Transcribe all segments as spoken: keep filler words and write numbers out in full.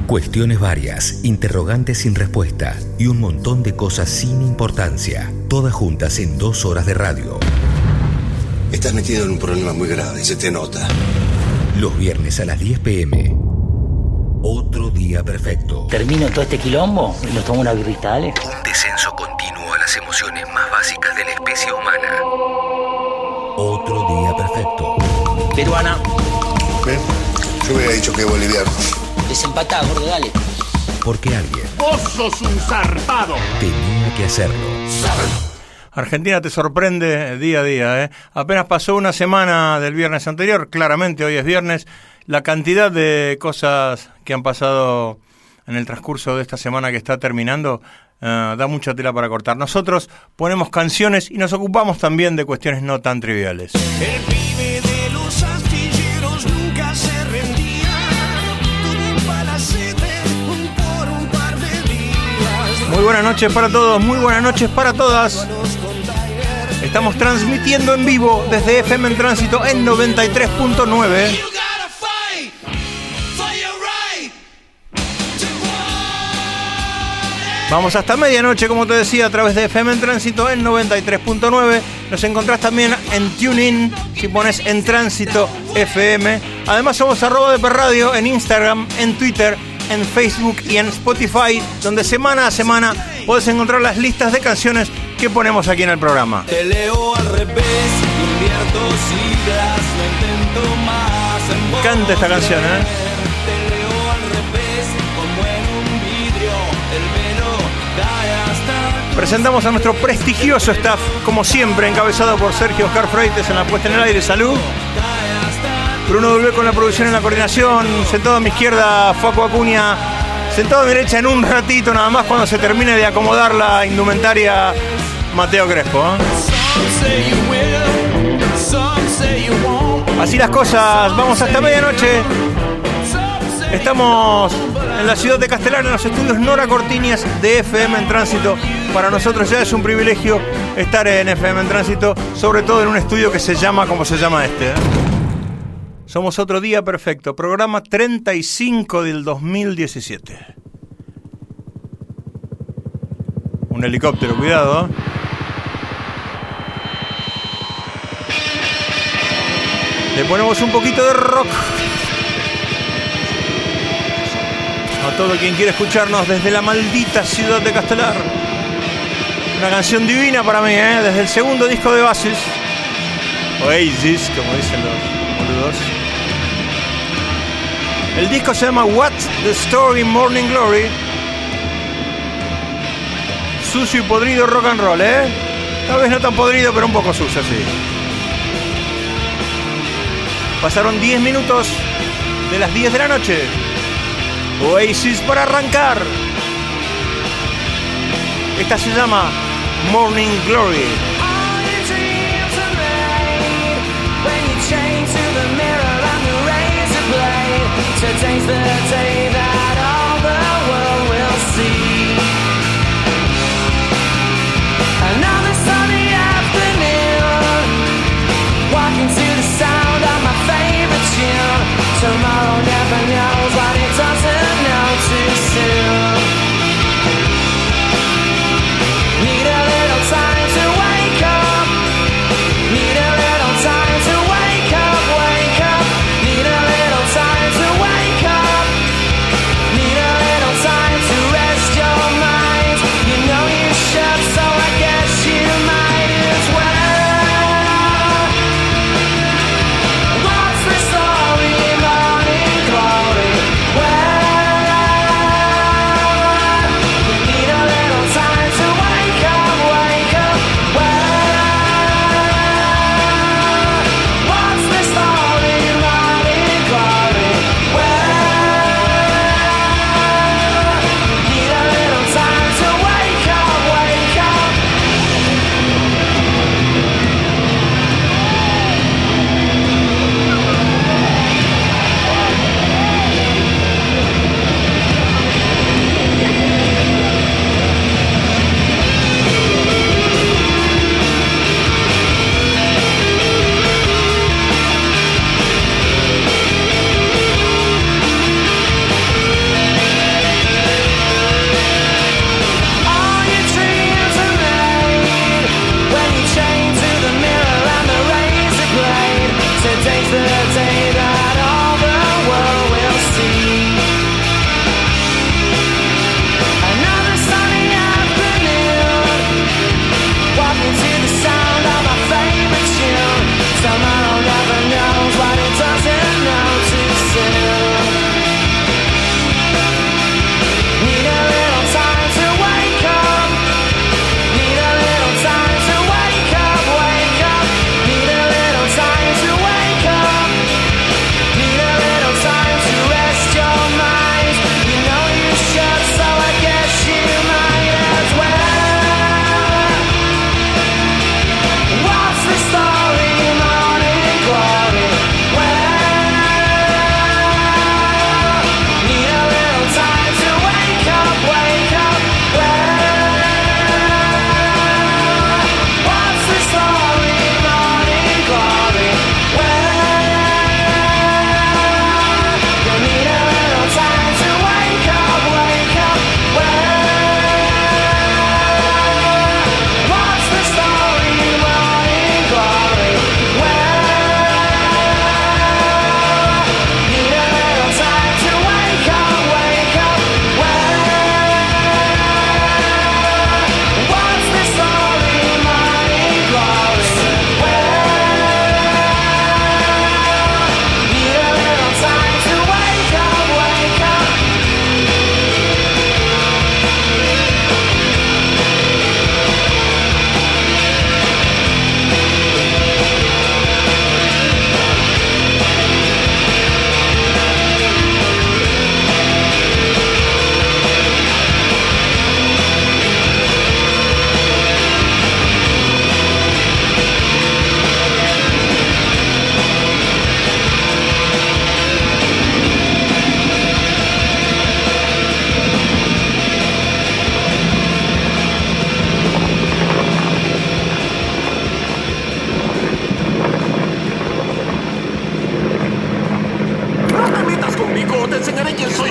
Cuestiones varias, interrogantes sin respuesta y un montón de cosas sin importancia, todas juntas en dos horas de radio. Estás metido en un problema muy grave, se te nota. Los viernes a las diez pm. Otro día perfecto. Termino todo este quilombo y nos tomo una birrita, ¿vale? Un descenso continuo a las emociones más básicas de la especie humana. Otro día perfecto. Peruana. ¿Ven? Yo hubiera dicho que boliviano. Desempatá, gordo, dale. Porque alguien... ¡Vos sos un zarpado! Tenía que hacerlo. Argentina te sorprende día a día, ¿eh? Apenas pasó una semana del viernes anterior, claramente hoy es viernes. La cantidad de cosas que han pasado en el transcurso de esta semana que está terminando uh, da mucha tela para cortar. Nosotros ponemos canciones y nos ocupamos también de cuestiones no tan triviales. El pibe de los astilleros nunca se rendía. Tuvo un palacete por un par de días. Muy buenas noches para todos, muy buenas noches para todas. Estamos transmitiendo en vivo desde F M en Tránsito en noventa y tres punto nueve. Vamos hasta medianoche, como te decía, a través de F M en Tránsito en noventa y tres punto nueve. Nos encontrás también en TuneIn, si pones En Tránsito F M. Además somos arroba de Perradio en Instagram, en Twitter, en Facebook y en Spotify, donde semana a semana podés encontrar las listas de canciones que ponemos aquí en el programa. Te leo al revés, invierto siglas, no intento más en vos. Canta esta canción, ¿eh? Te leo al revés, como en un vidrio, el velo cae hasta... Presentamos a nuestro prestigioso staff, como siempre, encabezado por Sergio Oscar Freites en la puesta en el aire. Salud. Bruno Dulbé con la producción en la coordinación. Sentado a mi izquierda, Facu Acuña. Sentado a mi derecha en un ratito, nada más cuando se termine de acomodar la indumentaria, Mateo Crespo, ¿eh? Así las cosas, vamos hasta medianoche. Estamos en la ciudad de Castelar, en los estudios Nora Cortiñas de F M en Tránsito. Para nosotros ya es un privilegio estar en F M en Tránsito, sobre todo en un estudio que se llama como se llama este, ¿eh? Somos Otro Día Perfecto, programa treinta y cinco del dos mil diecisiete. Un helicóptero, cuidado. Le ponemos un poquito de rock a todo quien quiere escucharnos desde la maldita ciudad de Castelar. Una canción divina para mí, ¿eh? Desde el segundo disco de Oasis, Oasis, como dicen los boludos. El disco se llama What's the Story Morning Glory. Sucio y podrido rock and roll, ¿eh? Tal vez no tan podrido, pero un poco sucio, sí. Pasaron diez minutos de las diez de la noche. Oasis para arrancar. Esta se llama Morning Glory. Today's the day that all the world will see. Another sunny afternoon, walking to the sound of my favorite tune. Tomorrow never knows what it doesn't know too soon. Need a little time to wake up. Need a little time to wake up, wake up. Need a little time to wake up.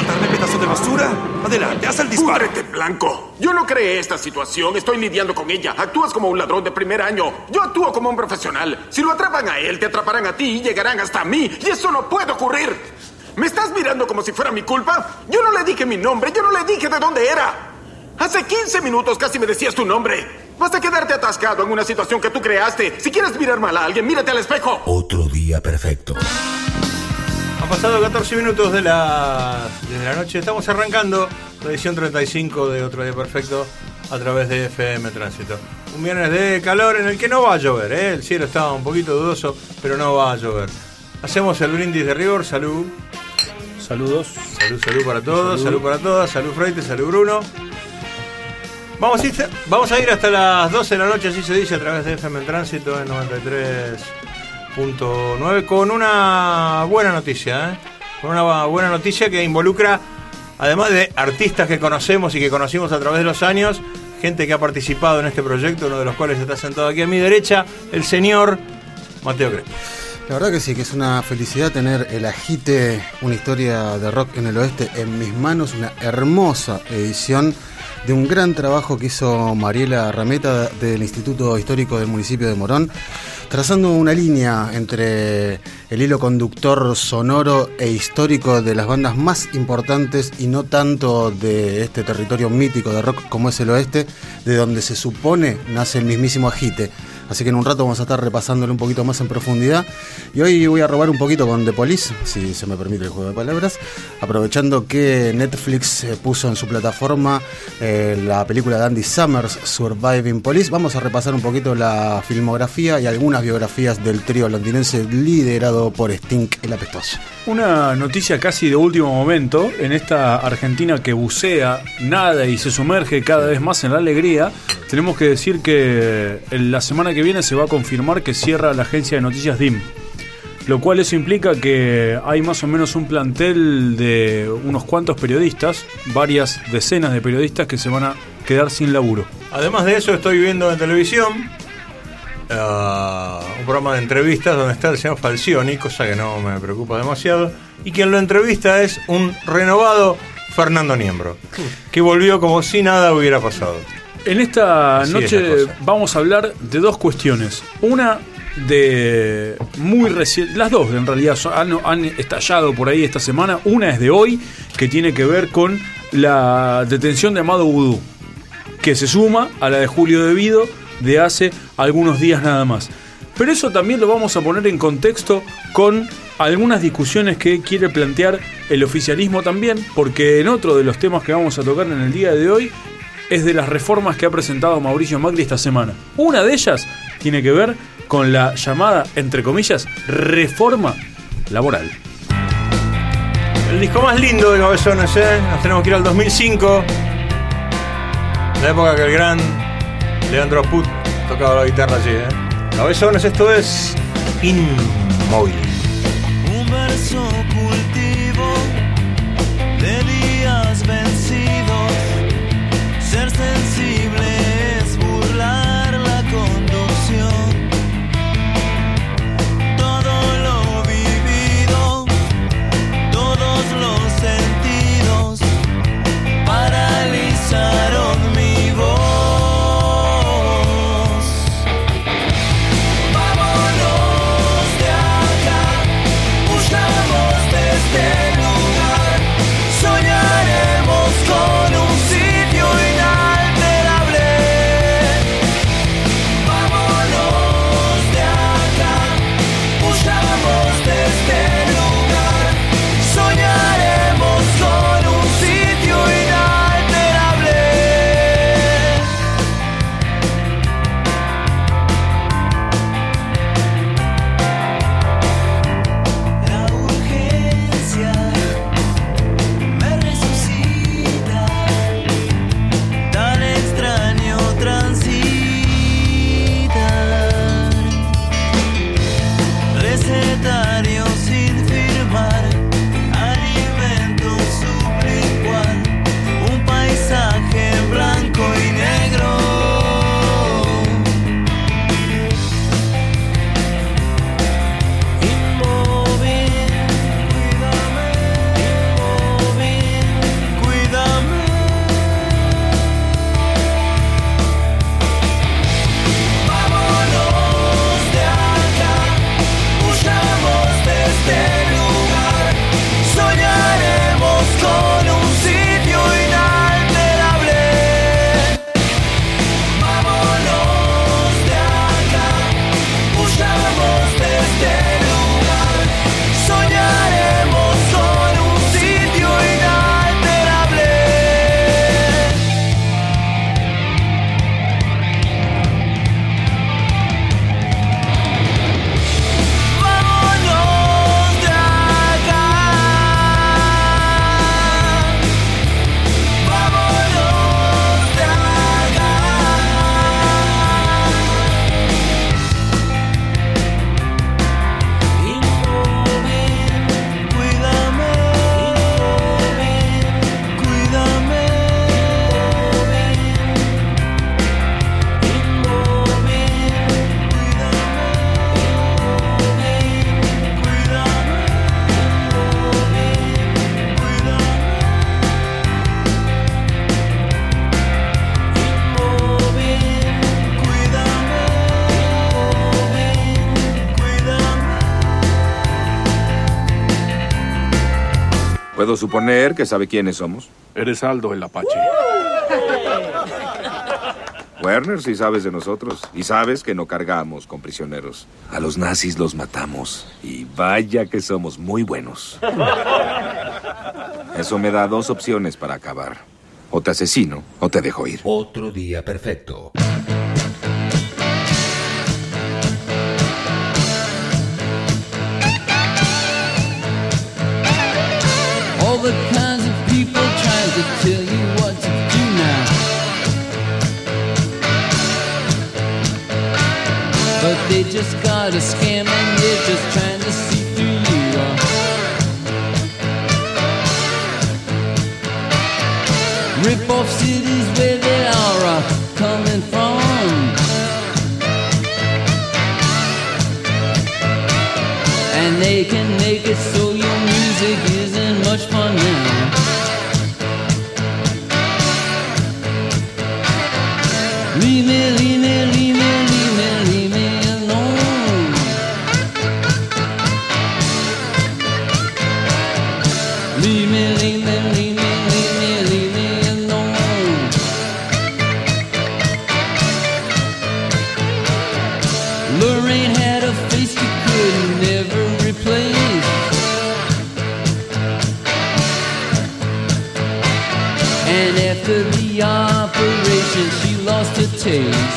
asaltarme, pedazo de basura? Adelante, haz el disparo. ¡Púdrete, Blanco! Yo no creé esta situación. Estoy lidiando con ella. Actúas como un ladrón de primer año. Yo actúo como un profesional. Si lo atrapan a él, te atraparán a ti y llegarán hasta mí. Y eso no puede ocurrir. ¿Me estás mirando como si fuera mi culpa? Yo no le dije mi nombre. Yo no le dije de dónde era. Hace quince minutos casi me decías tu nombre. Vas a quedarte atascado en una situación que tú creaste. Si quieres mirar mal a alguien, mírate al espejo. Otro día perfecto. Han pasado catorce minutos de la, de la noche. Estamos arrancando la edición treinta y cinco de Otro Día Perfecto a través de F M Tránsito. Un viernes de calor en el que no va a llover, ¿eh? El cielo estaba un poquito dudoso, pero no va a llover. Hacemos el brindis de rigor. Salud. Saludos. Salud, salud para todos. Salud, salud para todas. Salud, Freite. Salud, Bruno. Vamos a, ir, vamos a ir hasta las doce de la noche, así se dice, a través de F M Tránsito en noventa y tres punto nueve, con una buena noticia, ¿eh? Con una buena noticia que involucra, además de artistas que conocemos y que conocimos a través de los años, gente que ha participado en este proyecto, uno de los cuales está sentado aquí a mi derecha, el señor Mateo Crespo. La verdad que sí, que es una felicidad tener el Agite, una historia de rock en el oeste, en mis manos, una hermosa edición de un gran trabajo que hizo Mariela Rameta del Instituto Histórico del municipio de Morón, trazando una línea entre el hilo conductor sonoro e histórico de las bandas más importantes y no tanto de este territorio mítico de rock como es el oeste, de donde se supone nace el mismísimo Agite. Así que en un rato vamos a estar repasándolo un poquito más en profundidad. Y hoy voy a robar un poquito con The Police, si se me permite el juego de palabras, aprovechando que Netflix puso en su plataforma eh, la película de Andy Summers, Surviving Police. Vamos a repasar un poquito la filmografía y algunas biografías del trío londinense liderado por Sting, el apestoso. Una noticia casi de último momento en esta Argentina que bucea, nada y se sumerge cada vez más en la alegría. Tenemos que decir que en la semana que viene se va a confirmar que cierra la agencia de noticias D I M, lo cual eso implica que hay más o menos un plantel de unos cuantos periodistas, varias decenas de periodistas que se van a quedar sin laburo. Además de eso, estoy viendo en televisión uh, un programa de entrevistas donde está el señor Falcioni, cosa que no me preocupa demasiado, y quien lo entrevista es un renovado Fernando Niembro, que volvió como si nada hubiera pasado. En esta Así noche vamos a hablar de dos cuestiones. Una de muy reciente, las dos en realidad son, han, han estallado por ahí esta semana. Una es de hoy, que tiene que ver con la detención de Amado Vudú, que se suma a la de Julio Devido de hace algunos días nada más. Pero eso también lo vamos a poner en contexto con algunas discusiones que quiere plantear el oficialismo también, porque en otro de los temas que vamos a tocar en el día de hoy es de las reformas que ha presentado Mauricio Macri esta semana. Una de ellas tiene que ver con la llamada, entre comillas, reforma laboral. El disco más lindo de Cabezones, ¿eh? Nos tenemos que ir al dos mil cinco, la época que el gran Leandro Put tocaba la guitarra allí, ¿eh? Cabezones, esto es Inmóvil. Un verso cultivo de días vencidos. Ser sensible es burlar la conducción. Todo lo vivido, todos los sentidos paralizaron mi voz. Vámonos de acá, huyamos desde Puedo suponer que sabe quiénes somos. Eres Aldo, el Apache. Werner, sí sabes de nosotros. Y sabes que no cargamos con prisioneros. A los nazis los matamos. Y vaya que somos muy buenos. Eso me da dos opciones para acabar. O te asesino, o te dejo ir. Otro día perfecto. All the kinds of people trying to tell you what to do now. But they just got a scam and they're just trying to see through you. Rip off cities where they are uh, coming from. And they can make it so your music isn't much fun now. Leave me, leave me, leave me, leave me, leave me alone. Leave me, leave me, leave me, leave me, leave me alone. Lorraine had a face you could never replace. And after the operation, she lost her taste.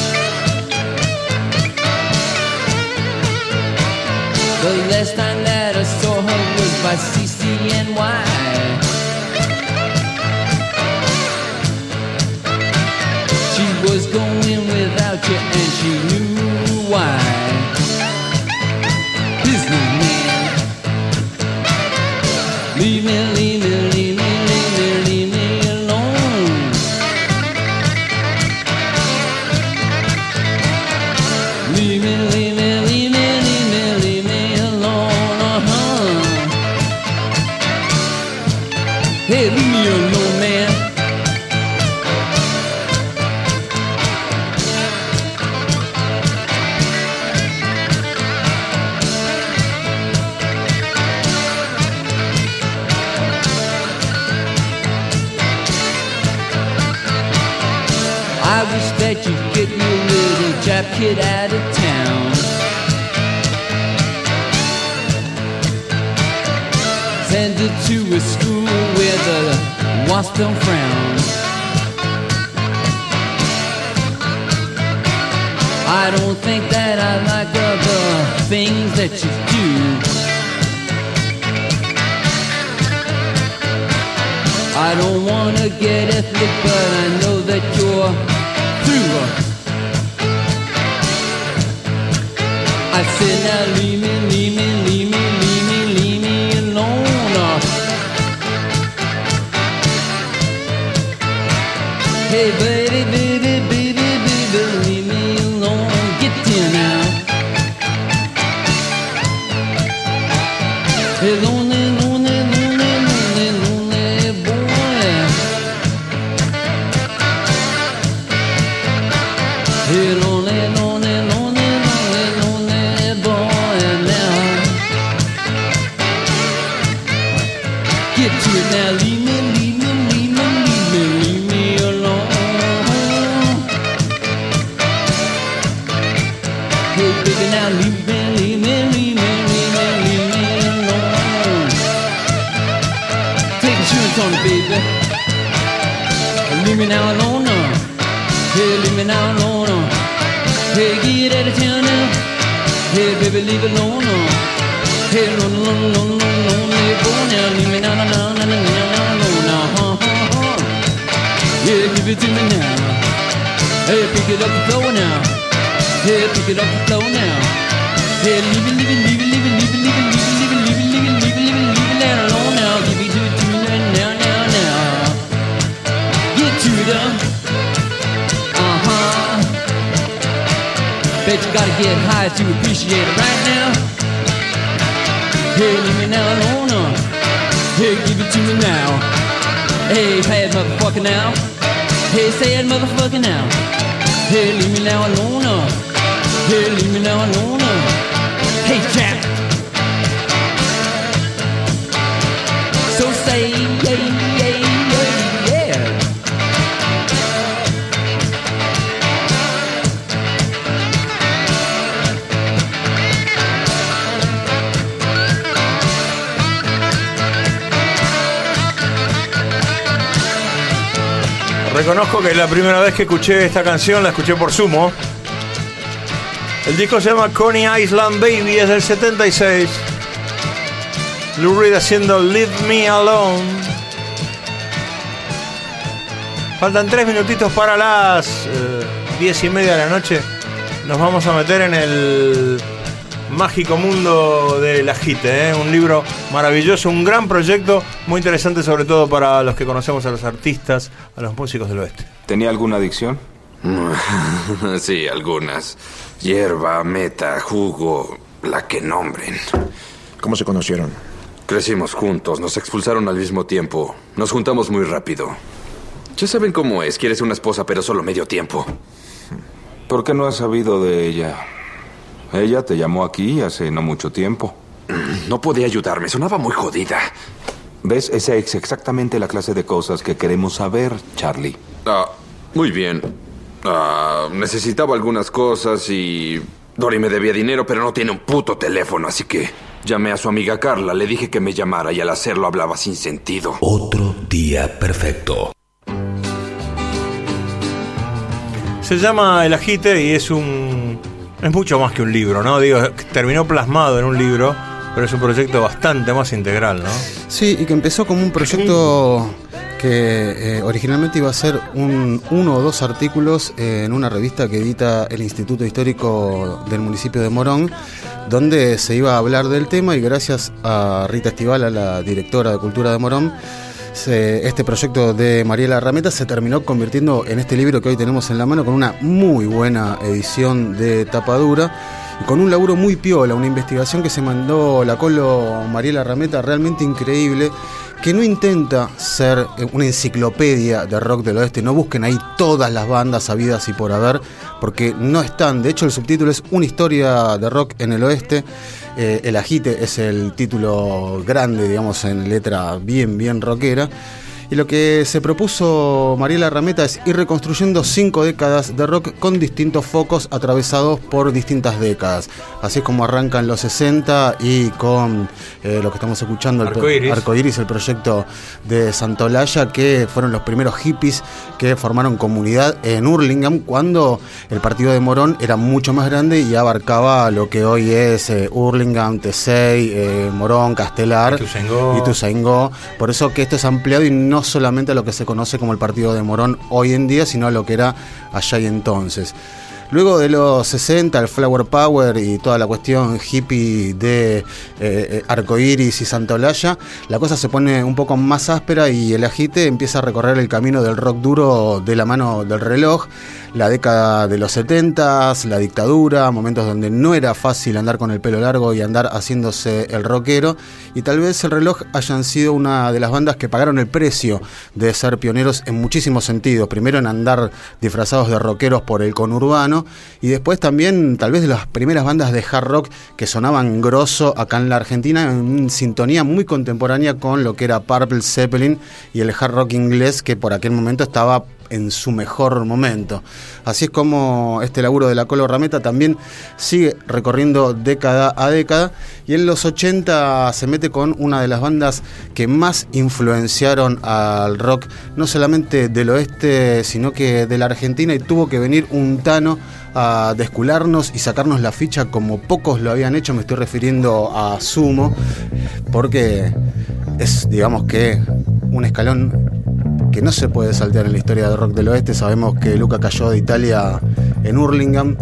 The last time that I saw her was by C C N Y. She was going without you and she knew why. Businessman, leave me, leave me, leave me, leave me, leave me alone. Leave me, leave me, leave me, leave me, leave me alone. Uh-huh. Hey, leave me alone, man. I wish that you'd get your little Jap kid out of town. Send her to a school where the wasps don't frown. I don't think that I like the things that you do. I don't wanna get ethnic, but I know that you're through. I said now leave me, leave me, leave me, leave me, leave me alone. Hey baby, baby, baby, baby, leave me alone. Get here now. Hey lonely, lonely, lonely, lonely, lonely boy. Hey lonely, lonely, lonely, lonely, lonely boy now. Get to it now, leave me, leave me, leave me, leave me, leave me alone. Hey baby now, leave me, leave me, leave me, leave me, leave me alone. Take insurance on it, baby. Leave me now alone now. Hey, leave me now alone now. Hey, get out of town now. Hey, baby, leave it alone now. Hey, no, no, no, no, no, no, let go now. Leave me now, now, now, now, now, now, alone now. Huh, huh, huh. Yeah, give it to me now. Hey, pick it up the floor now. Hey, pick it up the floor now. Hey, leave it, leave it, leave it, leave it, leave it, leave it, leave it, leave it, leave it, leave it, leave it, leave it, leave it down alone now. Give it to it to me now, now, now. Get to it up. Uh-huh. Bet you gotta get high to appreciate it right now. Hey, leave me now alone now. Hey, give it to me now. Hey, bad motherfucker now. Hey, say it motherfucker now. Hey, leave me now alone now. Hey, leave me now alone now. Hey, Jack. So say, yeah, yeah, yeah, yeah. Reconozco que la primera vez que escuché esta canción la escuché por Sumo. El disco se llama Coney Island Baby, es del setenta y seis. Lou Reed haciendo Leave Me Alone. Faltan tres minutitos para las eh, diez y media de la noche. Nos vamos a meter en el mágico mundo del agite, ¿eh? Un libro maravilloso, un gran proyecto, muy interesante sobre todo para los que conocemos a los artistas, a los músicos del oeste. ¿Tenía alguna adicción? Sí, algunas. Hierba, meta, jugo, la que nombren. ¿Cómo se conocieron? Crecimos juntos, nos expulsaron al mismo tiempo. Nos juntamos muy rápido. Ya saben cómo es, quieres una esposa pero solo medio tiempo. ¿Por qué no has sabido de ella? Ella te llamó aquí hace no mucho tiempo. No podía ayudarme, sonaba muy jodida. ¿Ves? Esa es exactamente la clase de cosas que queremos saber, Charlie. Ah, muy bien. Ah, necesitaba algunas cosas y Dory me debía dinero, pero no tiene un puto teléfono, así que llamé a su amiga Carla, le dije que me llamara y al hacerlo hablaba sin sentido. Otro día perfecto. Se llama El Agite y es un... es mucho más que un libro, ¿no? Digo, terminó plasmado en un libro, pero es un proyecto bastante más integral, ¿no? Sí, y que empezó como un proyecto que eh, originalmente iba a ser un, uno o dos artículos eh, en una revista que edita el Instituto Histórico del municipio de Morón, donde se iba a hablar del tema, y gracias a Rita Estivala, la directora de Cultura de Morón, se, este proyecto de Mariela Rameta se terminó convirtiendo en este libro que hoy tenemos en la mano, con una muy buena edición de tapadura y con un laburo muy piola, una investigación que se mandó la colo Mariela Rameta realmente increíble, que no intenta ser una enciclopedia de rock del oeste. No busquen ahí todas las bandas habidas y por haber, porque no están. De hecho, el subtítulo es Una historia de rock en el oeste. Eh, el Agite es el título grande, digamos, en letra bien, bien rockera. Y lo que se propuso Mariela Rameta es ir reconstruyendo cinco décadas de rock con distintos focos atravesados por distintas décadas. Así es como arrancan los sesenta y con eh, lo que estamos escuchando, el Arcoiris. Arcoiris, el proyecto de Santolaya, que fueron los primeros hippies que formaron comunidad en Hurlingham, cuando el partido de Morón era mucho más grande y abarcaba lo que hoy es eh, Hurlingham, Tesey, eh, Morón, Castelar Ituzaingó. Ituzaingó. Por eso que esto es ampliado y no solamente a lo que se conoce como el partido de Morón hoy en día, sino a lo que era allá y entonces. Luego de los sesenta, el Flower Power y toda la cuestión hippie de eh, Arcoiris y Santolaya, la cosa se pone un poco más áspera y el Agite empieza a recorrer el camino del rock duro de la mano del reloj. La década de los setenta, la dictadura, momentos donde no era fácil andar con el pelo largo y andar haciéndose el rockero, y tal vez el reloj hayan sido una de las bandas que pagaron el precio de ser pioneros en muchísimos sentidos. Primero en andar disfrazados de rockeros por el conurbano, y después también tal vez de las primeras bandas de hard rock que sonaban grosso acá en la Argentina, en sintonía muy contemporánea con lo que era Purple, Zeppelin y el hard rock inglés, que por aquel momento estaba en su mejor momento. Así es como este laburo de la Colo Rameta también sigue recorriendo década a década, y en los ochenta se mete con una de las bandas que más influenciaron al rock, no solamente del oeste, sino que de la Argentina, y tuvo que venir un Tano a descularnos y sacarnos la ficha como pocos lo habían hecho. Me estoy refiriendo a Sumo, porque es, digamos que, un escalón que no se puede saltear en la historia del rock del oeste. Sabemos que Luca cayó de Italia en Hurlingham.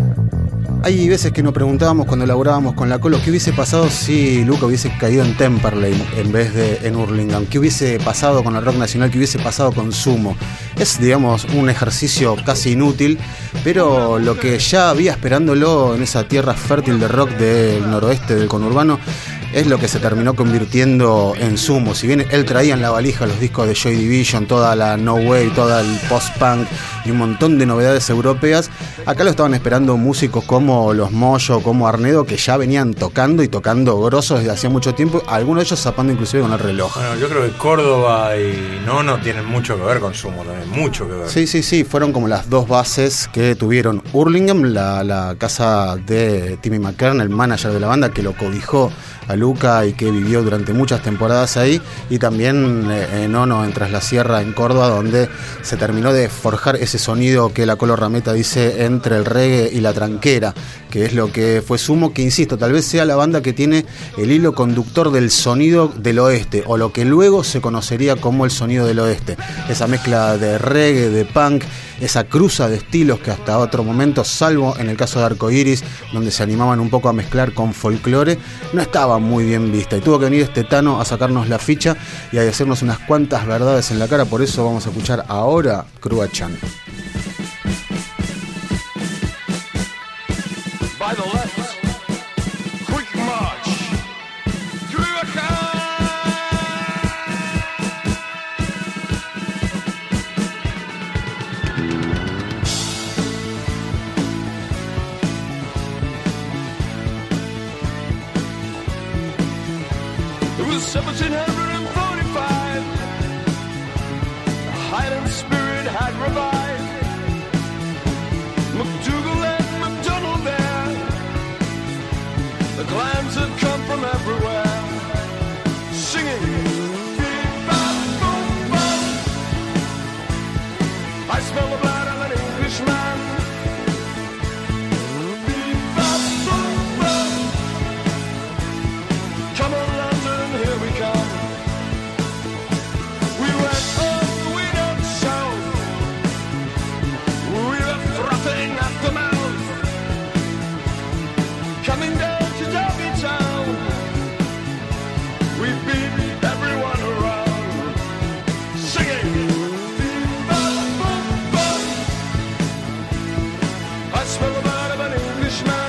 Hay veces que nos preguntábamos cuando laburábamos con la Colo qué hubiese pasado si Luca hubiese caído en Temperley en vez de en Hurlingham, qué hubiese pasado con el rock nacional, qué hubiese pasado con Sumo. Es, digamos, un ejercicio casi inútil, pero lo que ya había esperándolo en esa tierra fértil de rock del noroeste del conurbano es lo que se terminó convirtiendo en Sumo. Si bien él traía en la valija los discos de Joy Division, toda la No Way, todo el post-punk y un montón de novedades europeas, acá lo estaban esperando músicos como Los Moyo, como Arnedo, que ya venían tocando y tocando grosos desde hacía mucho tiempo, algunos de ellos zapando inclusive con el reloj. Bueno, yo creo que Córdoba y Nono tienen mucho que ver con Sumo también, mucho que ver. Sí, sí, sí, fueron como las dos bases que tuvieron Hurlingham, la, la casa de Timmy McKern, el manager de la banda, que lo cobijó a Luca y que vivió durante muchas temporadas ahí, y también eh, Nono en Tras la Sierra en Córdoba, donde se terminó de forjar ese sonido que la Colo Rameta dice entre el reggae y la tranquera, que es lo que fue Sumo, que insisto, tal vez sea la banda que tiene el hilo conductor del sonido del oeste, o lo que luego se conocería como el sonido del oeste, esa mezcla de reggae, de punk, esa cruza de estilos que hasta otro momento, salvo en el caso de Arcoiris, donde se animaban un poco a mezclar con folclore, no estaba muy bien vista, y tuvo que venir este Tano a sacarnos la ficha y a decirnos unas cuantas verdades en la cara. Por eso vamos a escuchar ahora Crua Chan. seventeen forty-five, the Highland spirit had revived. McDougal and McDonald there, the clans had come from everywhere, singing bee-bop-boom-bop. I smell the blood of an Englishman. Bee-bop-boom-bop. Come on, London, here we come. We went up, we went south. We were frothing at the mouth. Coming down to Derby Town. We beat everyone around. Singing. Bee-bop-boom-bop. I smell the blood of an Englishman.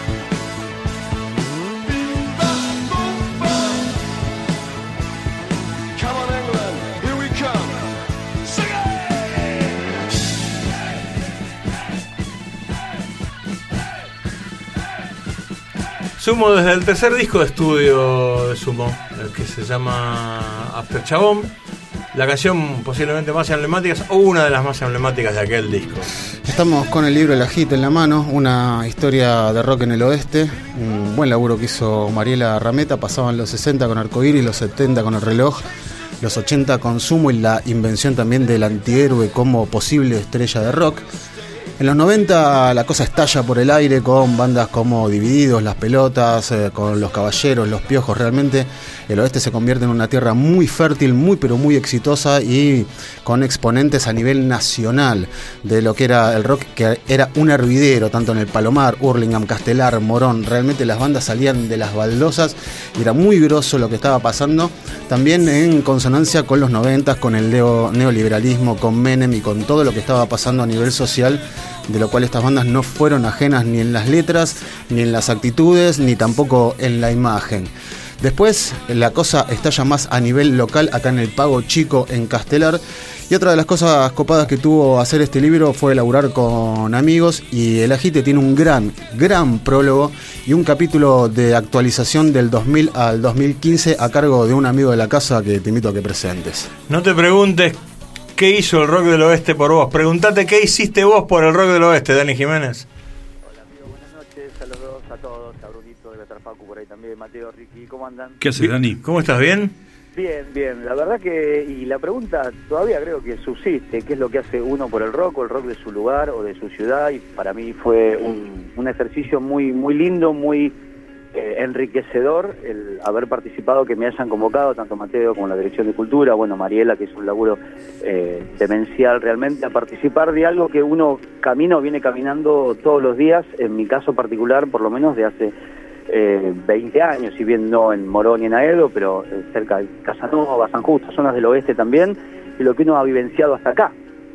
Sumo desde el tercer disco de estudio de Sumo, el que se llama After Chabón, la canción posiblemente más emblemática, o una de las más emblemáticas de aquel disco. Estamos con el libro El Ajite en la mano, una historia de rock en el oeste, un buen laburo que hizo Mariela Rameta. Pasaban los sesenta con Arcoíris, los setenta con El Reloj, los ochenta con Sumo y la invención también del antihéroe como posible estrella de rock. En los noventa la cosa estalla por el aire con bandas como Divididos, Las Pelotas, eh, con Los Caballeros, Los Piojos. Realmente el oeste se convierte en una tierra muy fértil, muy pero muy exitosa y con exponentes a nivel nacional de lo que era el rock, que era un hervidero, tanto en el Palomar, Hurlingham, Castelar, Morón. Realmente las bandas salían de las baldosas y era muy grosso lo que estaba pasando. También en consonancia con los noventas, con el neo, neoliberalismo, con Menem y con todo lo que estaba pasando a nivel social, de lo cual estas bandas no fueron ajenas ni en las letras, ni en las actitudes, ni tampoco en la imagen. Después la cosa estalla más a nivel local, acá en el Pago Chico, en Castelar. Y otra de las cosas copadas que tuvo hacer este libro fue laburar con amigos, y El Ajite tiene un gran, gran prólogo y un capítulo de actualización del dos mil al dos mil quince a cargo de un amigo de la casa que te invito a que presentes. No te preguntes qué hizo el rock del oeste por vos, preguntate qué hiciste vos por el rock del oeste, Dani Jiménez. Hola amigo, buenas noches, a los dos, a todos, a Brunito, de Facu por ahí también, Mateo, Ricky, ¿cómo andan? ¿Qué haces, Dani? ¿Cómo estás? ¿Bien? Bien, bien, la verdad que, y la pregunta todavía creo que subsiste, ¿qué es lo que hace uno por el rock o el rock de su lugar o de su ciudad? Y para mí fue un, un ejercicio muy, muy lindo, muy eh, enriquecedor el haber participado, que me hayan convocado, tanto Mateo como la Dirección de Cultura, bueno, Mariela, que es un laburo eh, demencial realmente, a participar de algo que uno camina o viene caminando todos los días, en mi caso particular, por lo menos de hace Eh, veinte años, si bien no en Morón y en Aedo, pero eh, cerca de Casanova, San Justo, zonas del oeste también, y lo que uno ha vivenciado hasta acá.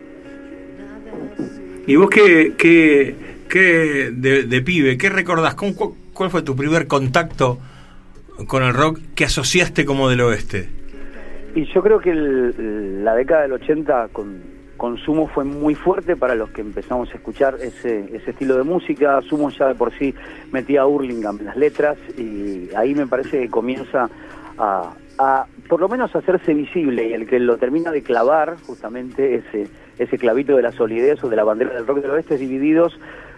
¿Y vos qué, qué, qué de, de pibe, qué recordás? ¿Cuál fue tu primer contacto con el rock que asociaste como del oeste? Y yo creo que el, la década del ochenta con, con Sumo fue muy fuerte para los que empezamos a escuchar ese, ese estilo de música. Sumo ya de por sí metía a Hurlingham en las letras y ahí me parece que comienza a, a por lo menos hacerse visible, y el que lo termina de clavar justamente ese, ese clavito de la solidez o de la bandera del rock del oeste es Divididos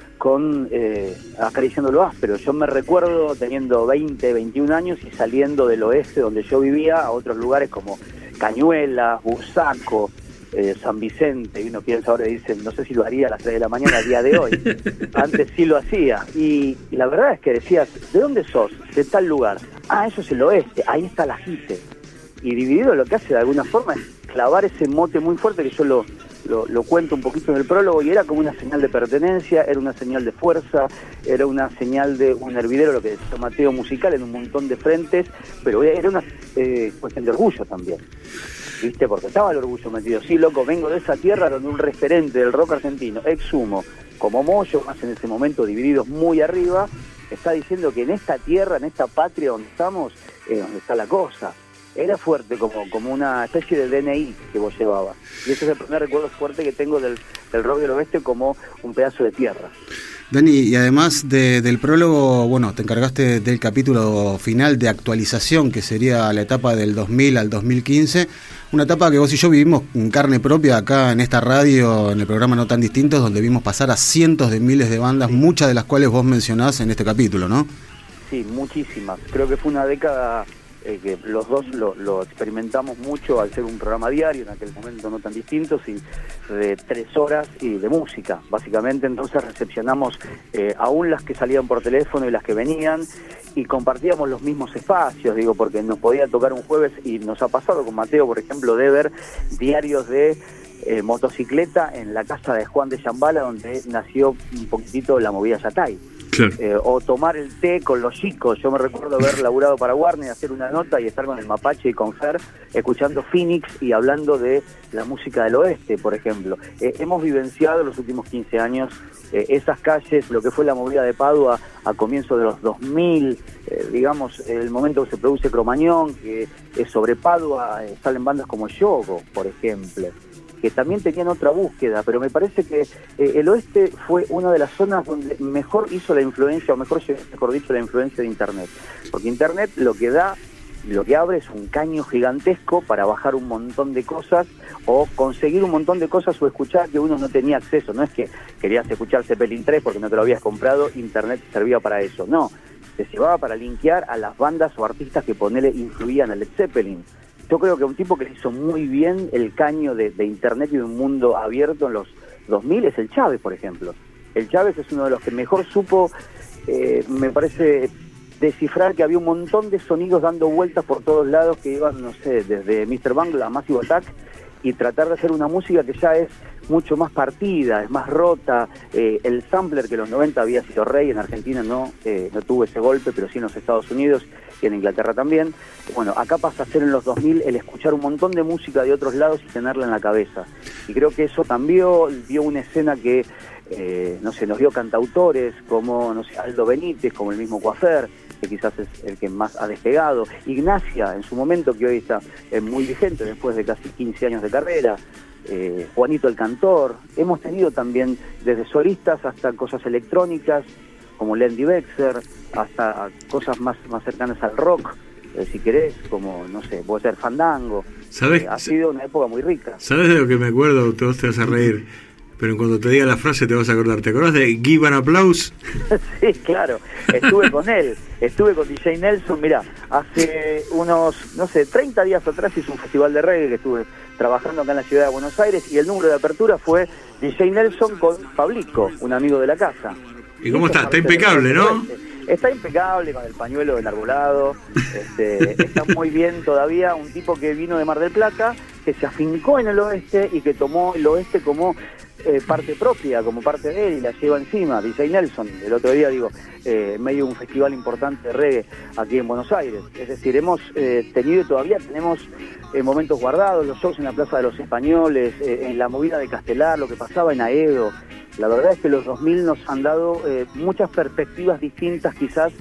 con eh, Acariciando lo áspero. Yo me recuerdo teniendo veinte, veintiún años y saliendo del oeste donde yo vivía a otros lugares como Cañuelas, Bursaco, eh, San Vicente, y uno piensa ahora y dice, no sé si lo haría a las tres de la mañana el día de hoy. Antes sí lo hacía. Y, y la verdad es que decías, ¿de dónde sos? De tal lugar. Ah, eso es el oeste, ahí está la Jite. Y Dividido lo que hace de alguna forma es clavar ese mote muy fuerte que yo lo Lo, lo cuento un poquito en el prólogo, y era como una señal de pertenencia, era una señal de fuerza, era una señal de un hervidero, lo que decía Mateo, musical en un montón de frentes, pero era una eh, cuestión de orgullo también, ¿viste? Porque estaba el orgullo metido. Sí, loco, vengo de esa tierra donde un referente del rock argentino, ex Sumo, como Moyo, más en ese momento Divididos muy arriba, está diciendo que en esta tierra, en esta patria donde estamos, es donde está la cosa. Era fuerte, como, como una especie de D N I que vos llevabas. Y ese es el primer recuerdo fuerte que tengo del, del rock del oeste, como un pedazo de tierra. Dani, y además de, del prólogo, bueno, te encargaste del capítulo final de actualización, que sería la etapa del dos mil al dos mil quince, una etapa que vos y yo vivimos en carne propia acá en esta radio, en el programa No Tan Distintos, donde vimos pasar a cientos de miles de bandas, muchas de las cuales vos mencionás en este capítulo, ¿no? Sí, muchísimas. Creo que fue una década eh, que los dos lo, lo experimentamos mucho al ser un programa diario, en aquel momento No Tan Distintos, y de tres horas y de música, básicamente. Entonces recepcionamos eh, aún las que salían por teléfono y las que venían, y compartíamos los mismos espacios, digo, porque nos podía tocar un jueves, y nos ha pasado con Mateo, por ejemplo, de ver diarios de eh, motocicleta en la casa de Juan de Yambala, donde nació un poquitito la movida Yatay. Claro. Eh, o tomar el té con los chicos. Yo me recuerdo haber laburado para Warner, hacer una nota y estar con el Mapache y con Fer, escuchando Phoenix y hablando de la música del oeste, por ejemplo. Eh, hemos vivenciado en los últimos quince años eh, esas calles, lo que fue la movida de Padua a comienzos de los dos mil, eh, digamos, el momento que se produce Cromañón, que es sobre Padua, eh, salen bandas como Yogo, por ejemplo, que también tenían otra búsqueda, pero me parece que eh, el oeste fue una de las zonas donde mejor hizo la influencia, o mejor, mejor dicho, la influencia de Internet. Porque Internet lo que da, lo que abre es un caño gigantesco para bajar un montón de cosas, o conseguir un montón de cosas, o escuchar que uno no tenía acceso. No es que querías escuchar Zeppelin tres porque no te lo habías comprado, Internet servía para eso. No, te llevaba para linkear a las bandas o artistas que, ponele, influían en Led Zeppelin. Yo creo que un tipo que le hizo muy bien el caño de, de Internet y de un mundo abierto en los dos mil es el Chávez, por ejemplo. El Chávez es uno de los que mejor supo, eh, me parece, descifrar que había un montón de sonidos dando vueltas por todos lados que iban, no sé, desde mister Bungle a Massive Attack, y tratar de hacer una música que ya es mucho más partida, es más rota. Eh, el sampler, que en los noventa había sido rey, en Argentina no, eh, no tuvo ese golpe, pero sí en los Estados Unidos y en Inglaterra también. Bueno, acá pasa a ser en los dos mil el escuchar un montón de música de otros lados y tenerla en la cabeza. Y creo que eso cambió, dio una escena que, eh, no sé, nos dio cantautores como, no sé, Aldo Benítez, como el mismo Coafer, que quizás es el que más ha despegado. Ignacia, en su momento, que hoy está eh, muy vigente después de casi quince años de carrera. Eh, Juanito el Cantor. Hemos tenido también desde solistas hasta cosas electrónicas, como Lendy Bexer, hasta cosas más, más cercanas al rock, eh, si querés, como, no sé, puede ser Fandango. ¿Sabes? Eh, ha sido una época muy rica. ¿Sabes de lo que me acuerdo? Te vas a reír, pero cuando te diga la frase te vas a acordar. ¿Te acordás de Give an Applause? Sí, claro, estuve con él, estuve con D J Nelson. Mirá, hace unos, no sé, treinta días atrás hizo un festival de reggae que estuve trabajando acá en la ciudad de Buenos Aires, y el número de apertura fue D J Nelson con Pablico, un amigo de la casa. ¿Y cómo está? Está impecable, ¿no? Está impecable, con el pañuelo enarbolado, este, está muy bien todavía. Un tipo que vino de Mar del Plata, que se afincó en el oeste y que tomó el oeste como eh, parte propia, como parte de él, y la lleva encima. D J Nelson, el otro día, digo, eh, en medio de un festival importante de reggae aquí en Buenos Aires. Es decir, hemos eh, tenido y todavía tenemos eh, momentos guardados, los shows en la Plaza de los Españoles, eh, en la movida de Castelar, lo que pasaba en Aedo. La verdad es que los dos mil nos han dado eh, muchas perspectivas distintas quizás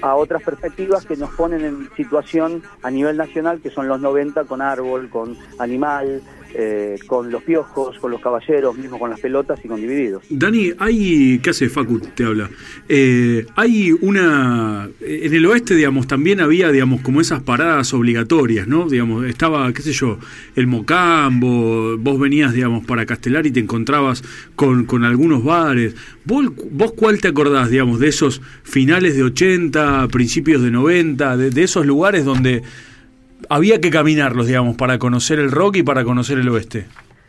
a otras perspectivas que nos ponen en situación a nivel nacional, que son los noventa con Árbol, con Animal, eh, con Los Piojos, con Los Caballeros, mismo con Las Pelotas y con Divididos. Dani, hay... ¿Qué hace Facu? Te habla. Eh, hay una... En el oeste, digamos, también había, digamos, como esas paradas obligatorias, ¿no? Digamos, estaba, qué sé yo, el Mocambo, vos venías, digamos, para Castelar y te encontrabas con, con algunos bares. ¿Vos, ¿Vos cuál te acordás, digamos, de esos finales de ochenta, principios de noventa, de, de esos lugares donde había que caminarlos, digamos, para conocer el rock y para conocer el oeste?